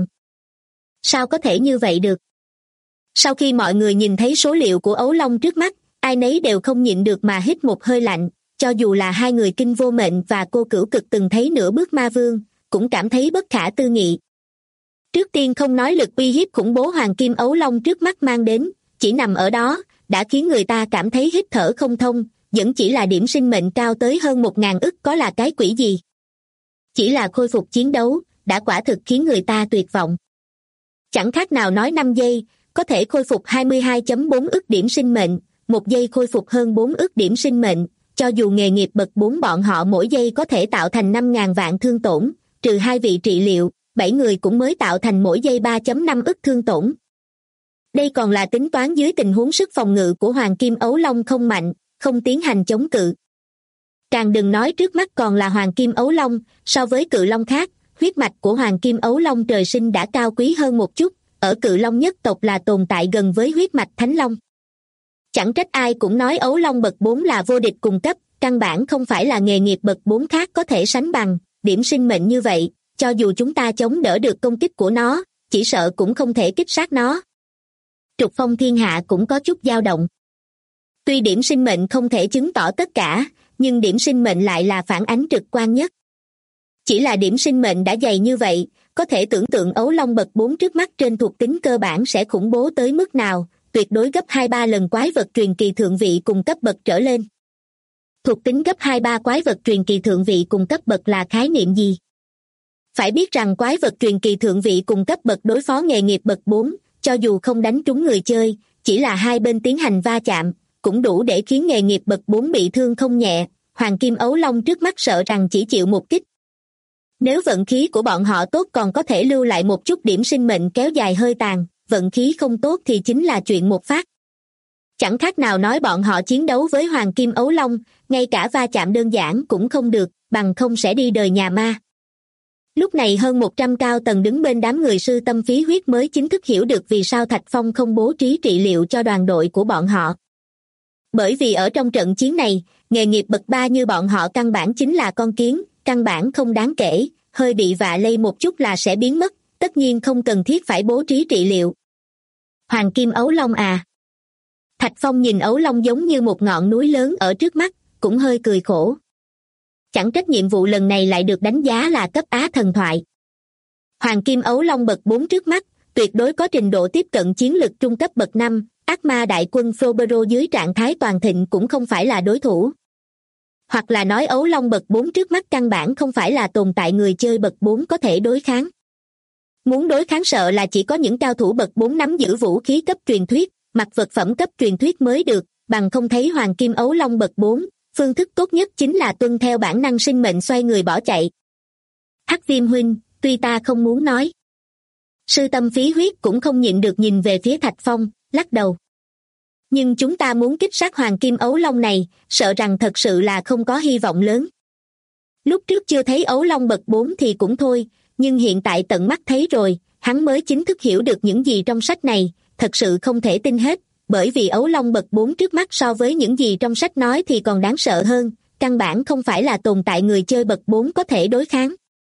Sao có thể như vậy được? Sau khi mọi người nhìn thấy số liệu của ấu long trước mắt, ai nấy đều không nhịn được mà hít một hơi lạnh, cho dù là hai người Kinh Vô Mệnh và Cô Cửu Cực từng thấy nửa bước ma vương, cũng cảm thấy bất khả tư nghị. Trước tiên không nói lực uy hiếp khủng bố Hoàng Kim Ấu Long trước mắt mang đến, chỉ nằm ở đó, đã khiến người ta cảm thấy hít thở không thông, vẫn chỉ là điểm sinh mệnh cao tới hơn 1000 ức có là cái quỷ gì. Chỉ là khôi phục chiến đấu, đã quả thực khiến người ta tuyệt vọng. Chẳng khác nào nói 5 giây, có thể khôi phục 22.4 ức điểm sinh mệnh, 1 giây khôi phục hơn 4 ức điểm sinh mệnh, cho dù nghề nghiệp bậc 4 bọn họ mỗi giây có thể tạo thành 5.000 vạn thương tổn, trừ 2 vị trị liệu, 7 người cũng mới tạo thành mỗi giây 3.5 ức thương tổn. Đây còn là tính toán dưới tình huống sức phòng ngự của Hoàng Kim Ấu Long không mạnh, không tiến hành chống cự. Càng đừng nói trước mắt còn là Hoàng Kim Ấu Long, so với cự long khác, huyết mạch của Hoàng Kim Ấu Long trời sinh đã cao quý hơn một chút, ở cự long nhất tộc là tồn tại gần với huyết mạch Thánh Long. Chẳng trách ai cũng nói Ấu Long bậc 4 là vô địch cùng cấp, căn bản không phải là nghề nghiệp bậc 4 khác có thể sánh bằng, điểm sinh mệnh như vậy, cho dù chúng ta chống đỡ được công kích của nó, chỉ sợ cũng không thể kích sát nó. Trục Phong thiên hạ cũng có chút dao động. Tuy điểm sinh mệnh không thể chứng tỏ tất cả, nhưng điểm sinh mệnh lại là phản ánh trực quan nhất. Chỉ là điểm sinh mệnh đã dày như vậy, có thể tưởng tượng Ấu Long bậc 4 trước mắt trên thuộc tính cơ bản sẽ khủng bố tới mức nào, tuyệt đối gấp 2-3 lần quái vật truyền kỳ thượng vị cùng cấp bậc trở lên. Thuộc tính gấp 2-3 quái vật truyền kỳ thượng vị cùng cấp bậc là khái niệm gì? Phải biết rằng quái vật truyền kỳ thượng vị cùng cấp bậc đối phó nghề nghiệp bậc 4, cho dù không đánh trúng người chơi, chỉ là hai bên tiến hành va chạm, cũng đủ để khiến nghề nghiệp bậc 4 bị thương không nhẹ. Hoàng Kim Ấu Long trước mắt sợ rằng chỉ chịu một kích. Nếu vận khí của bọn họ tốt còn có thể lưu lại một chút điểm sinh mệnh kéo dài hơi tàn, vận khí không tốt thì chính là chuyện một phát. Chẳng khác nào nói bọn họ chiến đấu với Hoàng Kim Ấu Long, ngay cả va chạm đơn giản cũng không được, bằng không sẽ đi đời nhà ma. Lúc này hơn 100 cao tầng đứng bên đám người sư tâm phí huyết mới chính thức hiểu được vì sao Thạch Phong không bố trí trị liệu cho đoàn đội của bọn họ. Bởi vì ở trong trận chiến này, nghề nghiệp bậc 3 như bọn họ căn bản chính là con kiến, căn bản không đáng kể, hơi bị vạ lây một chút là sẽ biến mất, tất nhiên không cần thiết phải bố trí trị liệu. Hoàng Kim Ấu Long à? Thạch Phong nhìn Ấu Long giống như một ngọn núi lớn ở trước mắt, cũng hơi cười khổ. Chẳng trách nhiệm vụ lần này lại được đánh giá là cấp Á thần thoại. Hoàng Kim Ấu Long bậc 4 trước mắt, tuyệt đối có trình độ tiếp cận chiến lực trung cấp bậc 5, ác ma đại quân Frobero dưới trạng thái toàn thịnh cũng không phải là đối thủ. Hoặc là nói Ấu Long bậc 4 trước mắt căn bản không phải là tồn tại người chơi bậc 4 có thể đối kháng. Muốn đối kháng sợ là chỉ có những cao thủ bậc 4 nắm giữ vũ khí cấp truyền thuyết, mặc vật phẩm cấp truyền thuyết mới được, bằng không thấy Hoàng Kim Ấu Long bậc 4, phương thức tốt nhất chính là tuân theo bản năng sinh mệnh xoay người bỏ chạy. Hắc Viêm huynh, tuy ta không muốn nói. Sư tâm phí huyết cũng không nhịn được nhìn về phía Thạch Phong, lắc đầu. Nhưng chúng ta muốn kích sát Hoàng Kim Ấu Long này, sợ rằng thật sự là không có hy vọng lớn. Lúc trước chưa thấy Ấu Long bậc 4 thì cũng thôi, nhưng hiện tại tận mắt thấy rồi, hắn mới chính thức hiểu được những gì trong sách này, thật sự không thể tin hết, bởi vì Ấu Long bậc 4 trước mắt so với những gì trong sách nói thì còn đáng sợ hơn, căn bản không phải là tồn tại người chơi bậc 4 có thể đối kháng.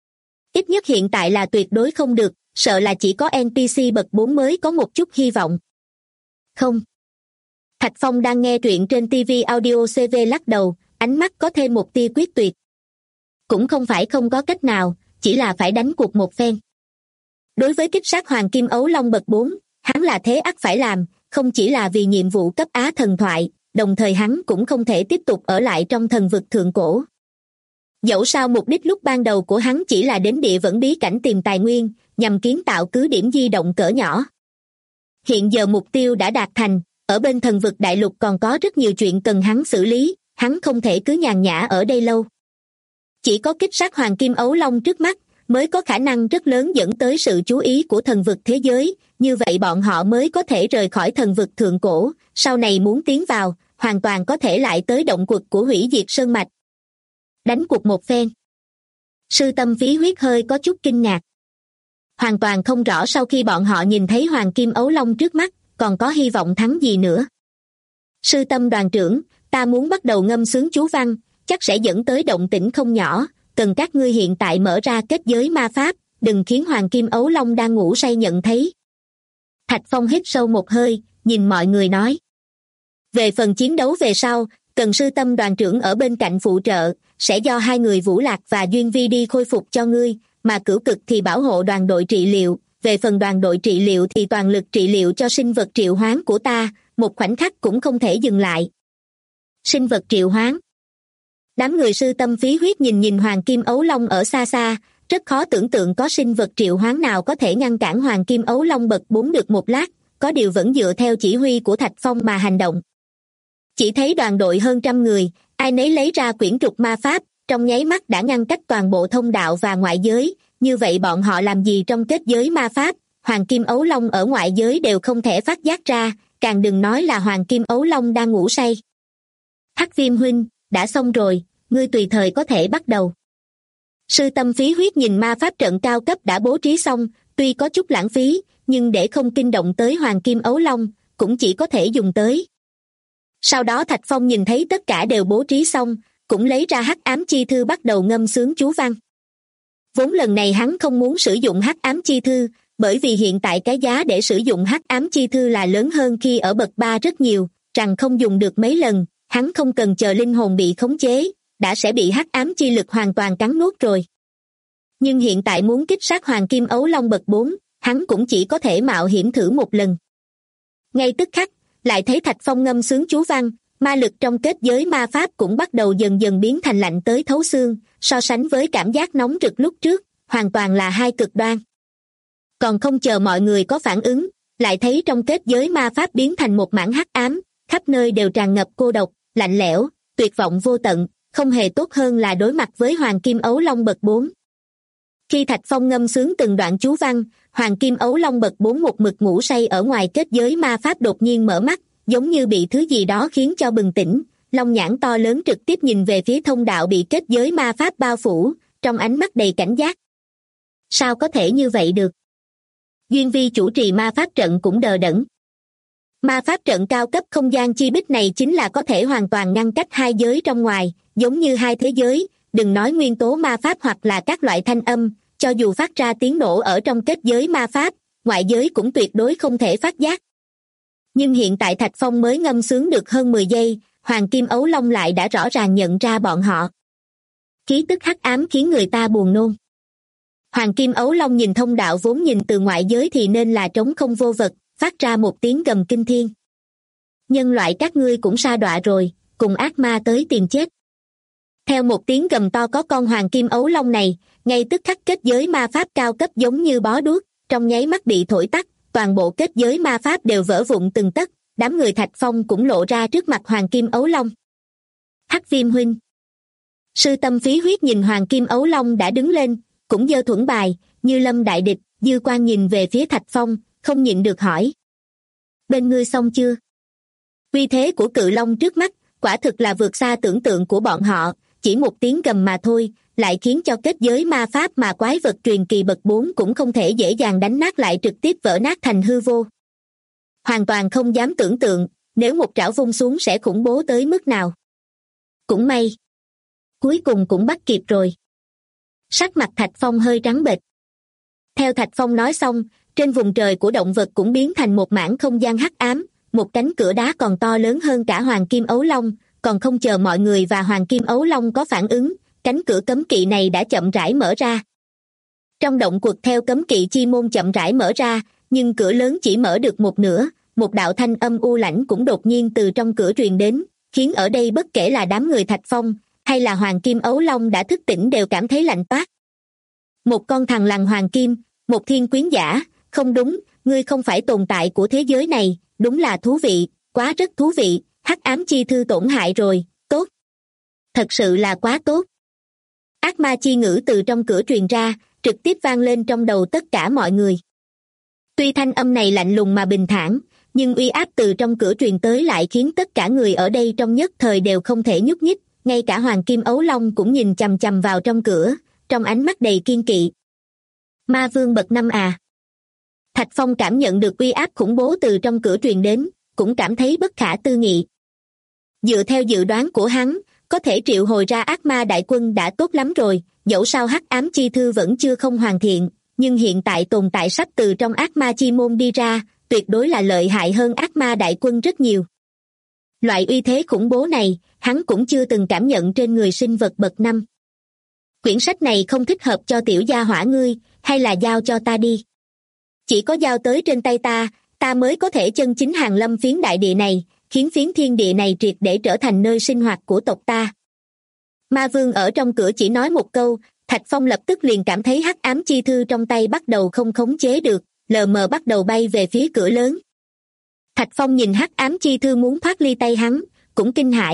Ít nhất hiện tại là tuyệt đối không được, sợ là chỉ có NPC bậc 4 mới có một chút hy vọng. Không. Thạch Phong đang nghe truyện trên TV Audio CV lắc đầu, ánh mắt có thêm một tia quyết tuyệt. Cũng không phải không có cách nào, chỉ là phải đánh cuộc một phen. Đối với kích sát Hoàng Kim Ấu Long bậc 4, hắn là thế ắt phải làm, không chỉ là vì nhiệm vụ cấp Á thần thoại, đồng thời hắn cũng không thể tiếp tục ở lại trong thần vực thượng cổ. Dẫu sao mục đích lúc ban đầu của hắn chỉ là đến địa vẫn bí cảnh tìm tài nguyên, nhằm kiến tạo cứ điểm di động cỡ nhỏ. Hiện giờ mục tiêu đã đạt thành, ở bên thần vực đại lục còn có rất nhiều chuyện cần hắn xử lý, hắn không thể cứ nhàn nhã ở đây lâu. Chỉ có kích sát Hoàng Kim Ấu Long trước mắt, mới có khả năng rất lớn dẫn tới sự chú ý của thần vực thế giới, như vậy bọn họ mới có thể rời khỏi thần vực thượng cổ, sau này muốn tiến vào, hoàn toàn có thể lại tới động quật của hủy diệt sơn mạch. Đánh cuộc một phen. Sư tâm phí huyết hơi có chút kinh ngạc. Hoàn toàn không rõ sau khi bọn họ nhìn thấy Hoàng Kim Ấu Long trước mắt, còn có hy vọng thắng gì nữa. Sư tâm đoàn trưởng, ta muốn bắt đầu ngâm xướng chú văn, chắc sẽ dẫn tới động tĩnh không nhỏ, cần các ngươi hiện tại mở ra kết giới ma pháp, đừng khiến Hoàng Kim Ấu Long đang ngủ say nhận thấy. Thạch Phong hít sâu một hơi, nhìn mọi người nói. Về phần chiến đấu về sau, cần sư tâm đoàn trưởng ở bên cạnh phụ trợ, sẽ do hai người Vũ Lạc và Duyên Vi đi khôi phục cho ngươi, mà Cửu Cực thì bảo hộ đoàn đội trị liệu, về phần đoàn đội trị liệu thì toàn lực trị liệu cho sinh vật triệu hoán của ta, một khoảnh khắc cũng không thể dừng lại. Sinh vật triệu hoán. Đám người sư tâm phí huyết nhìn Hoàng Kim Ấu Long ở xa xa, rất khó tưởng tượng có sinh vật triệu hoán nào có thể ngăn cản Hoàng Kim Ấu Long bậc 4 được một lát, có điều vẫn dựa theo chỉ huy của Thạch Phong mà hành động. Chỉ thấy đoàn đội hơn trăm người, Ai nấy lấy ra quyển trục ma pháp, trong nháy mắt đã ngăn cách toàn bộ thông đạo và ngoại giới, như vậy bọn họ làm gì trong kết giới ma pháp, Hoàng Kim Ấu Long ở ngoại giới đều không thể phát giác ra, càng đừng nói là Hoàng Kim Ấu Long đang ngủ say. Hắc Viêm huynh, đã xong rồi, ngươi tùy thời có thể bắt đầu. Sư Tâm phí huyết nhìn ma pháp trận cao cấp đã bố trí xong, tuy có chút lãng phí, nhưng để không kinh động tới Hoàng Kim Ấu Long, cũng chỉ có thể dùng tới. Sau đó Thạch Phong nhìn thấy tất cả đều bố trí xong, cũng lấy ra hắc ám chi thư bắt đầu ngâm sướng chú văn. Vốn lần này hắn không muốn sử dụng hắc ám chi thư, bởi vì hiện tại cái giá để sử dụng hắc ám chi thư là lớn hơn khi ở bậc 3 rất nhiều, rằng không dùng được mấy lần, hắn không cần chờ linh hồn bị khống chế, đã sẽ bị hắc ám chi lực hoàn toàn cắn nuốt rồi. Nhưng hiện tại muốn kích sát Hoàng Kim Ấu Long bậc 4, hắn cũng chỉ có thể mạo hiểm thử một lần. Ngay tức khắc, lại thấy Thạch Phong ngâm sướng chú văn, ma lực trong kết giới ma pháp cũng bắt đầu dần dần biến thành lạnh tới thấu xương, so sánh với cảm giác nóng rực lúc trước, hoàn toàn là hai cực đoan. Còn không chờ mọi người có phản ứng, lại thấy trong kết giới ma pháp biến thành một mảng hắc ám, khắp nơi đều tràn ngập cô độc, lạnh lẽo, tuyệt vọng vô tận, không hề tốt hơn là đối mặt với Hoàng Kim Ấu Long bậc 4. Khi Thạch Phong ngâm sướng từng đoạn chú văn, Hoàng Kim Ấu Long bậc 4 một mực ngủ say ở ngoài kết giới ma pháp đột nhiên mở mắt, giống như bị thứ gì đó khiến cho bừng tỉnh, long nhãn to lớn trực tiếp nhìn về phía thông đạo bị kết giới ma pháp bao phủ, trong ánh mắt đầy cảnh giác. Sao có thể như vậy được? Duyên Vi chủ trì ma pháp trận cũng đờ đẫn. Ma pháp trận cao cấp không gian chi bích này chính là có thể hoàn toàn ngăn cách hai giới trong ngoài, giống như hai thế giới, đừng nói nguyên tố ma pháp hoặc là các loại thanh âm, cho dù phát ra tiếng nổ ở trong kết giới ma pháp, ngoại giới cũng tuyệt đối không thể phát giác. Nhưng hiện tại Thạch Phong mới ngâm sướng được hơn 10 giây, Hoàng Kim Ấu Long lại đã rõ ràng nhận ra bọn họ. Khí tức hắc ám khiến người ta buồn nôn. Hoàng Kim Ấu Long nhìn thông đạo vốn nhìn từ ngoại giới thì nên là trống không vô vật, phát ra một tiếng gầm kinh thiên. Nhân loại các ngươi cũng sa đọa rồi, cùng ác ma tới tìm chết. Theo một tiếng gầm to có con Hoàng Kim Ấu Long này, ngay tức khắc kết giới ma pháp cao cấp giống như bó đuốc, trong nháy mắt bị thổi tắt, toàn bộ kết giới ma pháp đều vỡ vụn từng tấc, đám người Thạch Phong cũng lộ ra trước mặt Hoàng Kim Ấu Long. Hắc Viêm huynh. Sư Tâm phí huyết nhìn Hoàng Kim Ấu Long đã đứng lên, cũng giơ thuẫn bài, như lâm đại địch, dư quan nhìn về phía Thạch Phong, không nhịn được hỏi. Bên ngươi xong chưa? Uy thế của cự long trước mắt, quả thực là vượt xa tưởng tượng của bọn họ, chỉ một tiếng gầm mà thôi, lại khiến cho kết giới ma pháp mà quái vật truyền kỳ bậc 4 cũng không thể dễ dàng đánh nát lại trực tiếp vỡ nát thành hư vô. Hoàn toàn không dám tưởng tượng, nếu một trảo vung xuống sẽ khủng bố tới mức nào. Cũng may. Cuối cùng cũng bắt kịp rồi. Sắc mặt Thạch Phong hơi trắng bệch. Theo Thạch Phong nói xong, trên vùng trời của động vật cũng biến thành một mảng không gian hắc ám, một cánh cửa đá còn to lớn hơn cả Hoàng Kim Ấu Long, còn không chờ mọi người và Hoàng Kim Ấu Long có phản ứng, cánh cửa cấm kỵ này đã chậm rãi mở ra. Trong động quật theo cấm kỵ chi môn chậm rãi mở ra, nhưng cửa lớn chỉ mở được một nửa, một đạo thanh âm u lãnh cũng đột nhiên từ trong cửa truyền đến, khiến ở đây bất kể là đám người Thạch Phong hay là Hoàng Kim Ấu Long đã thức tỉnh đều cảm thấy lạnh toát. Một con thằn lằn hoàng kim, một thiên quyến giả, không đúng, ngươi không phải tồn tại của thế giới này, đúng là thú vị, quá rất thú vị, hắc ám chi thư tổn hại rồi, tốt. Thật sự là quá tốt. Ác ma chi ngữ từ trong cửa truyền ra, trực tiếp vang lên trong đầu tất cả mọi người. Tuy thanh âm này lạnh lùng mà bình thản, nhưng uy áp từ trong cửa truyền tới lại khiến tất cả người ở đây trong nhất thời đều không thể nhúc nhích, ngay cả Hoàng Kim Ấu Long cũng nhìn chằm chằm vào trong cửa, trong ánh mắt đầy kiên kỵ. Ma vương bậc 5 à? Thạch Phong cảm nhận được uy áp khủng bố từ trong cửa truyền đến, cũng cảm thấy bất khả tư nghị. Dựa theo dự đoán của hắn, có thể triệu hồi ra ác ma đại quân đã tốt lắm rồi, dẫu sao hắc ám chi thư vẫn chưa không hoàn thiện, nhưng hiện tại tồn tại sắp từ trong ác ma chi môn đi ra, tuyệt đối là lợi hại hơn ác ma đại quân rất nhiều. Loại uy thế khủng bố này, hắn cũng chưa từng cảm nhận trên người sinh vật bậc 5. Quyển sách này không thích hợp cho tiểu gia hỏa ngươi, hay là giao cho ta đi. Chỉ có giao tới trên tay ta mới có thể chân chính hàng lâm phiến đại địa này, khiến phiến thiên địa này triệt để trở thành nơi sinh hoạt của tộc ta. Ma vương ở trong cửa chỉ nói một câu, Thạch Phong lập tức liền cảm thấy hắc ám chi thư trong tay bắt đầu không khống chế được, lờ mờ bắt đầu bay về phía cửa lớn. Thạch Phong nhìn hắc ám chi thư muốn thoát ly tay hắn, cũng kinh hãi,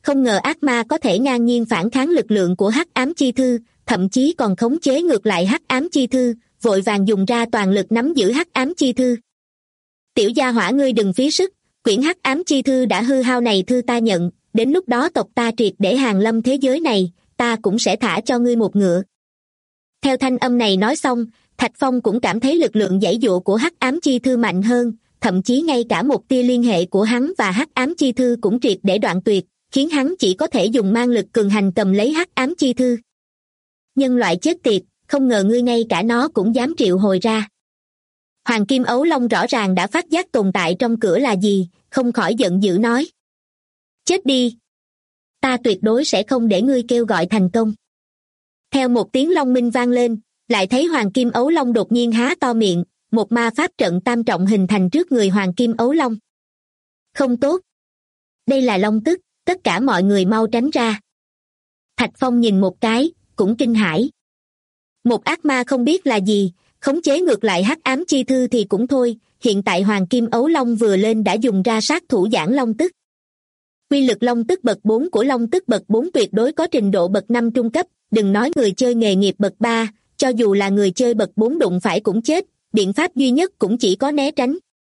không ngờ ác ma có thể ngang nhiên phản kháng lực lượng của hắc ám chi thư, thậm chí còn khống chế ngược lại hắc ám chi thư, vội vàng dùng ra toàn lực nắm giữ hắc ám chi thư. Tiểu gia hỏa ngươi đừng phí sức, quyển hắc ám chi thư đã hư hao này thư ta nhận, đến lúc đó tộc ta triệt để hàng lâm thế giới này, ta cũng sẽ thả cho ngươi một ngựa. Theo thanh âm này nói xong, Thạch Phong cũng cảm thấy lực lượng giãy giụa của hắc ám chi thư mạnh hơn, thậm chí ngay cả một tia liên hệ của hắn và hắc ám chi thư cũng triệt để đoạn tuyệt, khiến hắn chỉ có thể dùng mang lực cường hành cầm lấy hắc ám chi thư. Nhân loại chết tiệt, không ngờ ngươi ngay cả nó cũng dám triệu hồi ra. Hoàng Kim Ấu Long rõ ràng đã phát giác tồn tại trong cửa là gì, không khỏi giận dữ nói. Chết đi! Ta tuyệt đối sẽ không để ngươi kêu gọi thành công. Theo một tiếng long minh vang lên, lại thấy Hoàng Kim Ấu Long đột nhiên há to miệng, một ma pháp trận tam trọng hình thành trước người Hoàng Kim Ấu Long. Không tốt! Đây là long tức, tất cả mọi người mau tránh ra. Thạch Phong nhìn một cái, cũng kinh hãi. Một ác ma không biết là gì, khống chế ngược lại hắc ám chi thư thì cũng thôi, hiện tại Hoàng Kim Ấu Long vừa lên đã dùng ra sát thủ giảng long tức. Quy lực long tức bậc 4 của long tức bậc 4 tuyệt đối có trình độ bậc 5 trung cấp, đừng nói người chơi nghề nghiệp bậc 3, cho dù là người chơi bậc 4 đụng phải cũng chết, biện pháp duy nhất cũng chỉ có né tránh.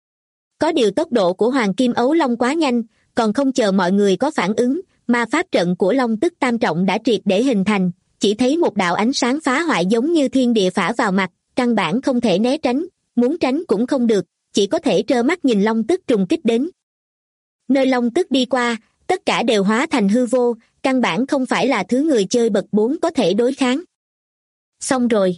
Có điều tốc độ của Hoàng Kim Ấu Long quá nhanh, còn không chờ mọi người có phản ứng, ma pháp trận của long tức tam trọng đã triệt để hình thành, chỉ thấy một đạo ánh sáng phá hoại giống như thiên địa phả vào mặt, căn bản không thể né tránh, muốn tránh cũng không được, chỉ có thể trơ mắt nhìn long tức trùng kích đến. Nơi long tức đi qua, tất cả đều hóa thành hư vô, căn bản không phải là thứ người chơi bậc 4 có thể đối kháng. Xong rồi.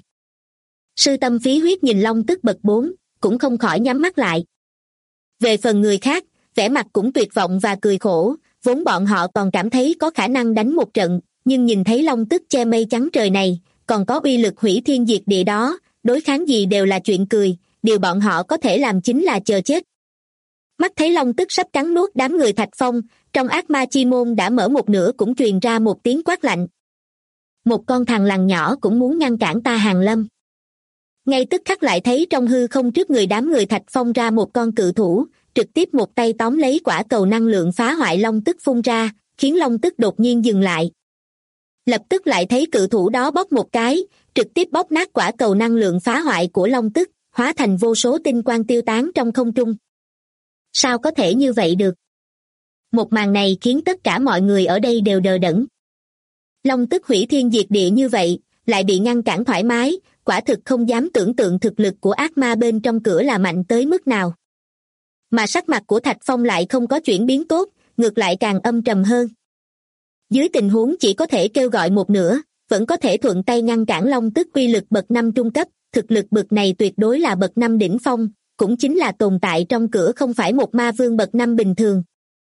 Sư Tâm phí huyết nhìn long tức bậc 4, cũng không khỏi nhắm mắt lại. Về phần người khác, vẻ mặt cũng tuyệt vọng và cười khổ, vốn bọn họ còn cảm thấy có khả năng đánh một trận, nhưng nhìn thấy long tức che mây trắng trời này, còn có uy lực hủy thiên diệt địa đó, đối kháng gì đều là chuyện cười, điều bọn họ có thể làm chính là chờ chết. Mắt thấy long tức sắp cắn nuốt đám người Thạch Phong, trong ác ma chi môn đã mở một nửa cũng truyền ra một tiếng quát lạnh. Một con thằn lằn nhỏ cũng muốn ngăn cản ta hàng lâm. Ngay tức khắc lại thấy trong hư không trước người đám người Thạch Phong ra một con cự thủ, trực tiếp một tay tóm lấy quả cầu năng lượng phá hoại long tức phun ra, khiến long tức đột nhiên dừng lại. Lập tức lại thấy cự thủ đó bóp một cái, trực tiếp bóp nát quả cầu năng lượng phá hoại của long tức, hóa thành vô số tinh quang tiêu tán trong không trung. Sao có thể như vậy được? Một màn này khiến tất cả mọi người ở đây đều đờ đẫn. Long tức hủy thiên diệt địa như vậy, lại bị ngăn cản thoải mái, quả thực không dám tưởng tượng thực lực của ác ma bên trong cửa là mạnh tới mức nào. Mà sắc mặt của Thạch Phong lại không có chuyển biến tốt, ngược lại càng âm trầm hơn. Dưới tình huống chỉ có thể kêu gọi một nửa, vẫn có thể thuận tay ngăn cản long tức quy lực bậc 5 trung cấp, thực lực bậc này tuyệt đối là bậc 5 đỉnh phong, cũng chính là tồn tại trong cửa không phải một ma vương bậc 5 bình thường,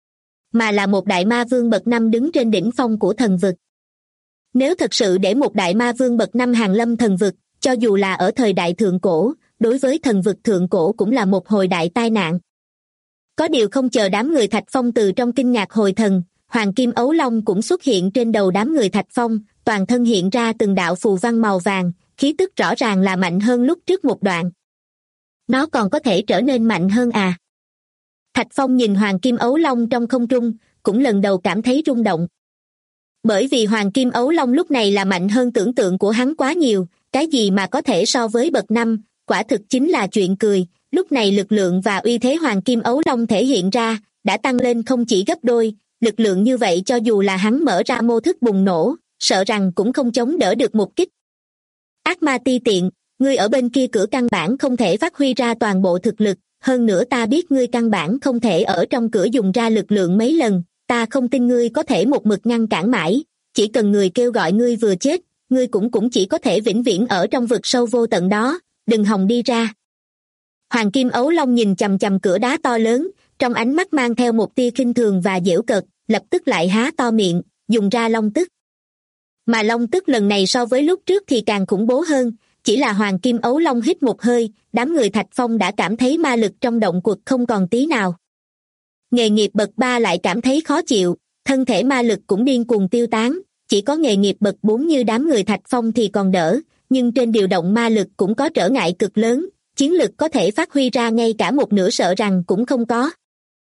mà là một đại ma vương bậc 5 đứng trên đỉnh phong của thần vực. Nếu thật sự để một đại ma vương bậc 5 hàng lâm thần vực, cho dù là ở thời đại thượng cổ, đối với thần vực thượng cổ cũng là một hồi đại tai nạn. Có điều không chờ đám người Thạch Phong từ trong kinh ngạc hồi thần, Hoàng Kim Ấu Long cũng xuất hiện trên đầu đám người Thạch Phong, toàn thân hiện ra từng đạo phù văn màu vàng, khí tức rõ ràng là mạnh hơn lúc trước một đoạn. Nó còn có thể trở nên mạnh hơn à? Thạch Phong nhìn Hoàng Kim Ấu Long trong không trung, cũng lần đầu cảm thấy rung động. Bởi vì Hoàng Kim Ấu Long lúc này là mạnh hơn tưởng tượng của hắn quá nhiều, cái gì mà có thể so với bậc 5, quả thực chính là chuyện cười. Lúc này lực lượng và uy thế Hoàng Kim Ấu Long thể hiện ra, đã tăng lên không chỉ gấp đôi, lực lượng như vậy cho dù là hắn mở ra mô thức bùng nổ, sợ rằng cũng không chống đỡ được một kích. Ác ma ti tiện, ngươi ở bên kia cửa căn bản không thể phát huy ra toàn bộ thực lực, hơn nữa ta biết ngươi căn bản không thể ở trong cửa dùng ra lực lượng mấy lần, ta không tin ngươi có thể một mực ngăn cản mãi, chỉ cần người kêu gọi ngươi vừa chết, ngươi cũng chỉ có thể vĩnh viễn ở trong vực sâu vô tận đó, đừng hòng đi ra. Hoàng Kim Ấu Long nhìn chằm chằm cửa đá to lớn, trong ánh mắt mang theo một tia khinh thường và giễu cợt, lập tức lại há to miệng, dùng ra long tức. Mà long tức lần này so với lúc trước thì càng khủng bố hơn, chỉ là Hoàng Kim Ấu Long hít một hơi, đám người Thạch Phong đã cảm thấy ma lực trong động quật không còn tí nào. Nghề nghiệp bậc 3 lại cảm thấy khó chịu, thân thể ma lực cũng điên cuồng tiêu tán, chỉ có nghề nghiệp bậc 4 như đám người Thạch Phong thì còn đỡ, nhưng trên điều động ma lực cũng có trở ngại cực lớn, chiến lực có thể phát huy ra ngay cả một nửa sợ rằng cũng không có.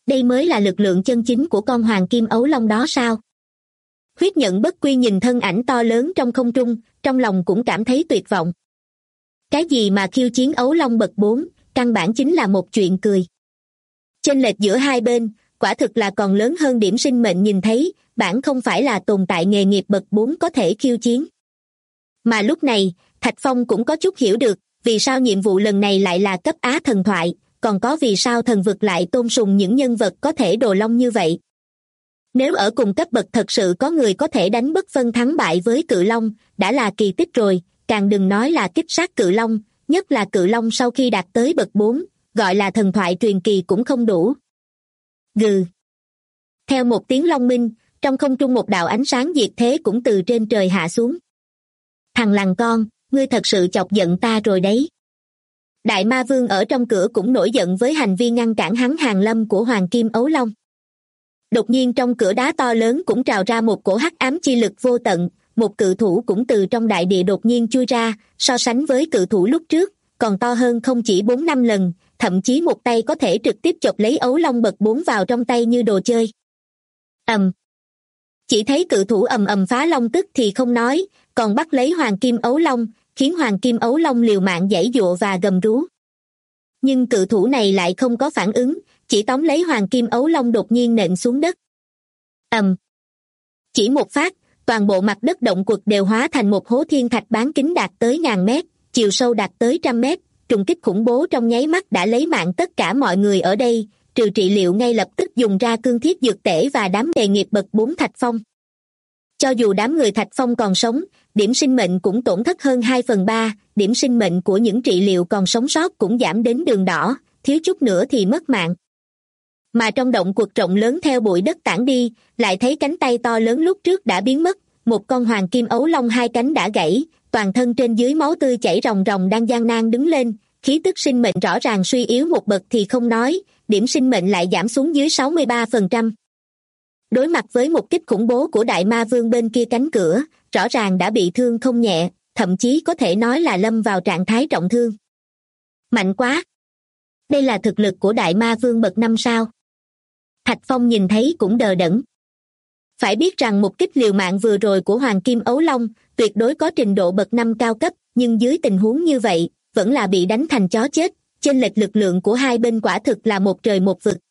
Đây mới là lực lượng chân chính của con hoàng kim ấu long đó sao? Huyết nhận bất quy nhìn thân ảnh to lớn trong không trung, trong lòng cũng cảm thấy tuyệt vọng. Cái gì mà khiêu chiến ấu long bậc 4, căn bản chính là một chuyện cười. Chênh lệch giữa hai bên, quả thực là còn lớn hơn điểm sinh mệnh nhìn thấy, bản không phải là tồn tại nghề nghiệp bậc 4 có thể khiêu chiến. Mà lúc này, Thạch Phong cũng có chút hiểu được, vì sao nhiệm vụ lần này lại là cấp Á thần thoại, còn có vì sao thần vực lại tôn sùng những nhân vật có thể đồ long như vậy. Nếu ở cùng cấp bậc thật sự có người có thể đánh bất phân thắng bại với cự long, đã là kỳ tích rồi, càng đừng nói là kích sát cự long, nhất là cự long sau khi đạt tới bậc 4, gọi là thần thoại truyền kỳ cũng không đủ. Gừ. Theo một tiếng long minh, trong không trung một đạo ánh sáng diệt thế cũng từ trên trời hạ xuống. Thằng lằn con, ngươi thật sự chọc giận ta rồi đấy. Đại ma vương ở trong cửa cũng nổi giận với hành vi ngăn cản hắn hàng lâm của hoàng kim ấu long. Đột nhiên trong cửa đá to lớn cũng trào ra một cổ hắc ám chi lực vô tận, một cự thủ cũng từ trong đại địa đột nhiên chui ra, so sánh với cự thủ lúc trước, còn to hơn không chỉ 4-5 lần, thậm chí một tay có thể trực tiếp chộp lấy ấu long bậc 4 vào trong tay như đồ chơi. Chỉ thấy cự thủ ầm ầm phá long tức thì không nói, còn bắt lấy hoàng kim ấu long, khiến hoàng kim ấu long liều mạng giãy giụa và gầm rú. Nhưng cự thủ này lại không có phản ứng, chỉ tóm lấy hoàng kim ấu long đột nhiên nện xuống đất. Chỉ một phát, toàn bộ mặt đất động quật đều hóa thành một hố thiên thạch bán kính đạt tới ngàn mét, chiều sâu đạt tới 100 mét, trùng kích khủng bố trong nháy mắt đã lấy mạng tất cả mọi người ở đây, trừ trị liệu ngay lập tức dùng ra cương thiết dược tể và đám nghề nghiệp bậc 4 Thạch Phong. Cho dù đám người Thạch Phong còn sống, điểm sinh mệnh cũng tổn thất hơn 2/3, điểm sinh mệnh của những trị liệu còn sống sót cũng giảm đến đường đỏ, thiếu chút nữa thì mất mạng. Mà trong động quật rộng lớn theo bụi đất tản đi, lại thấy cánh tay to lớn lúc trước đã biến mất, một con hoàng kim ấu long hai cánh đã gãy, toàn thân trên dưới máu tươi chảy ròng ròng đang gian nan đứng lên, khí tức sinh mệnh rõ ràng suy yếu một bậc thì không nói, điểm sinh mệnh lại giảm xuống dưới 63%. Đối mặt với một kích khủng bố của đại ma vương bên kia cánh cửa, rõ ràng đã bị thương không nhẹ, thậm chí có thể nói là lâm vào trạng thái trọng thương. Mạnh quá! Đây là thực lực của đại ma vương bậc 5 sao? Thạch Phong nhìn thấy cũng đờ đẫn. Phải biết rằng một kích liều mạng vừa rồi của hoàng kim ấu long tuyệt đối có trình độ bậc 5 cao cấp, nhưng dưới tình huống như vậy, vẫn là bị đánh thành chó chết, chênh lệch lực lượng của hai bên quả thực là một trời một vực.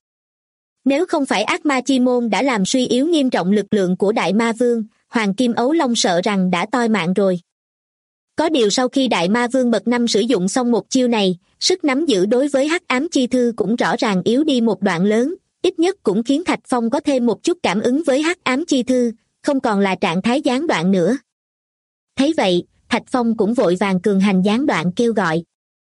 Nếu không phải ác ma chi môn đã làm suy yếu nghiêm trọng lực lượng của đại ma vương, hoàng kim ấu long sợ rằng đã toi mạng rồi. Có điều sau khi đại ma vương bậc 5 sử dụng xong một chiêu này, sức nắm giữ đối với hắc ám chi thư cũng rõ ràng yếu đi một đoạn lớn, ít nhất cũng khiến Thạch Phong có thêm một chút cảm ứng với hắc ám chi thư, không còn là trạng thái gián đoạn nữa. Thấy vậy, Thạch Phong cũng vội vàng cường hành gián đoạn kêu gọi.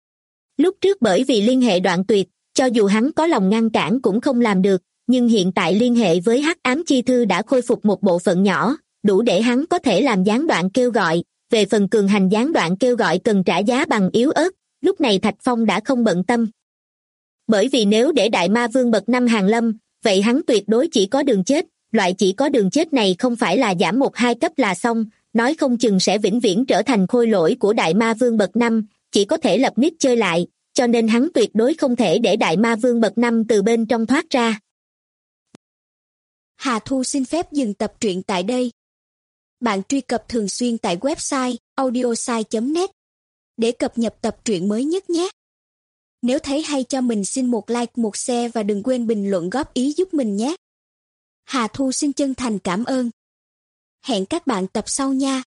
Lúc trước bởi vì liên hệ đoạn tuyệt, cho dù hắn có lòng ngăn cản cũng không làm được, nhưng hiện tại liên hệ với hắc ám chi thư đã khôi phục một bộ phận nhỏ, đủ để hắn có thể làm gián đoạn kêu gọi. Về phần cường hành gián đoạn kêu gọi cần trả giá bằng yếu ớt, lúc này Thạch Phong đã không bận tâm. Bởi vì nếu để đại ma vương bậc 5 hàng lâm, vậy hắn tuyệt đối chỉ có đường chết, loại chỉ có đường chết này không phải là giảm 1-2 cấp là xong, nói không chừng sẽ vĩnh viễn trở thành khôi lỗi của đại ma vương bậc 5, chỉ có thể lập nick chơi lại, cho nên hắn tuyệt đối không thể để đại ma vương bậc 5 từ bên trong thoát ra. Hà Thu xin phép dừng tập truyện tại đây. Bạn truy cập thường xuyên tại website audiosai.net để cập nhật tập truyện mới nhất nhé. Nếu thấy hay cho mình xin một like, một share và đừng quên bình luận góp ý giúp mình nhé. Hà Thu xin chân thành cảm ơn. Hẹn các bạn tập sau nha.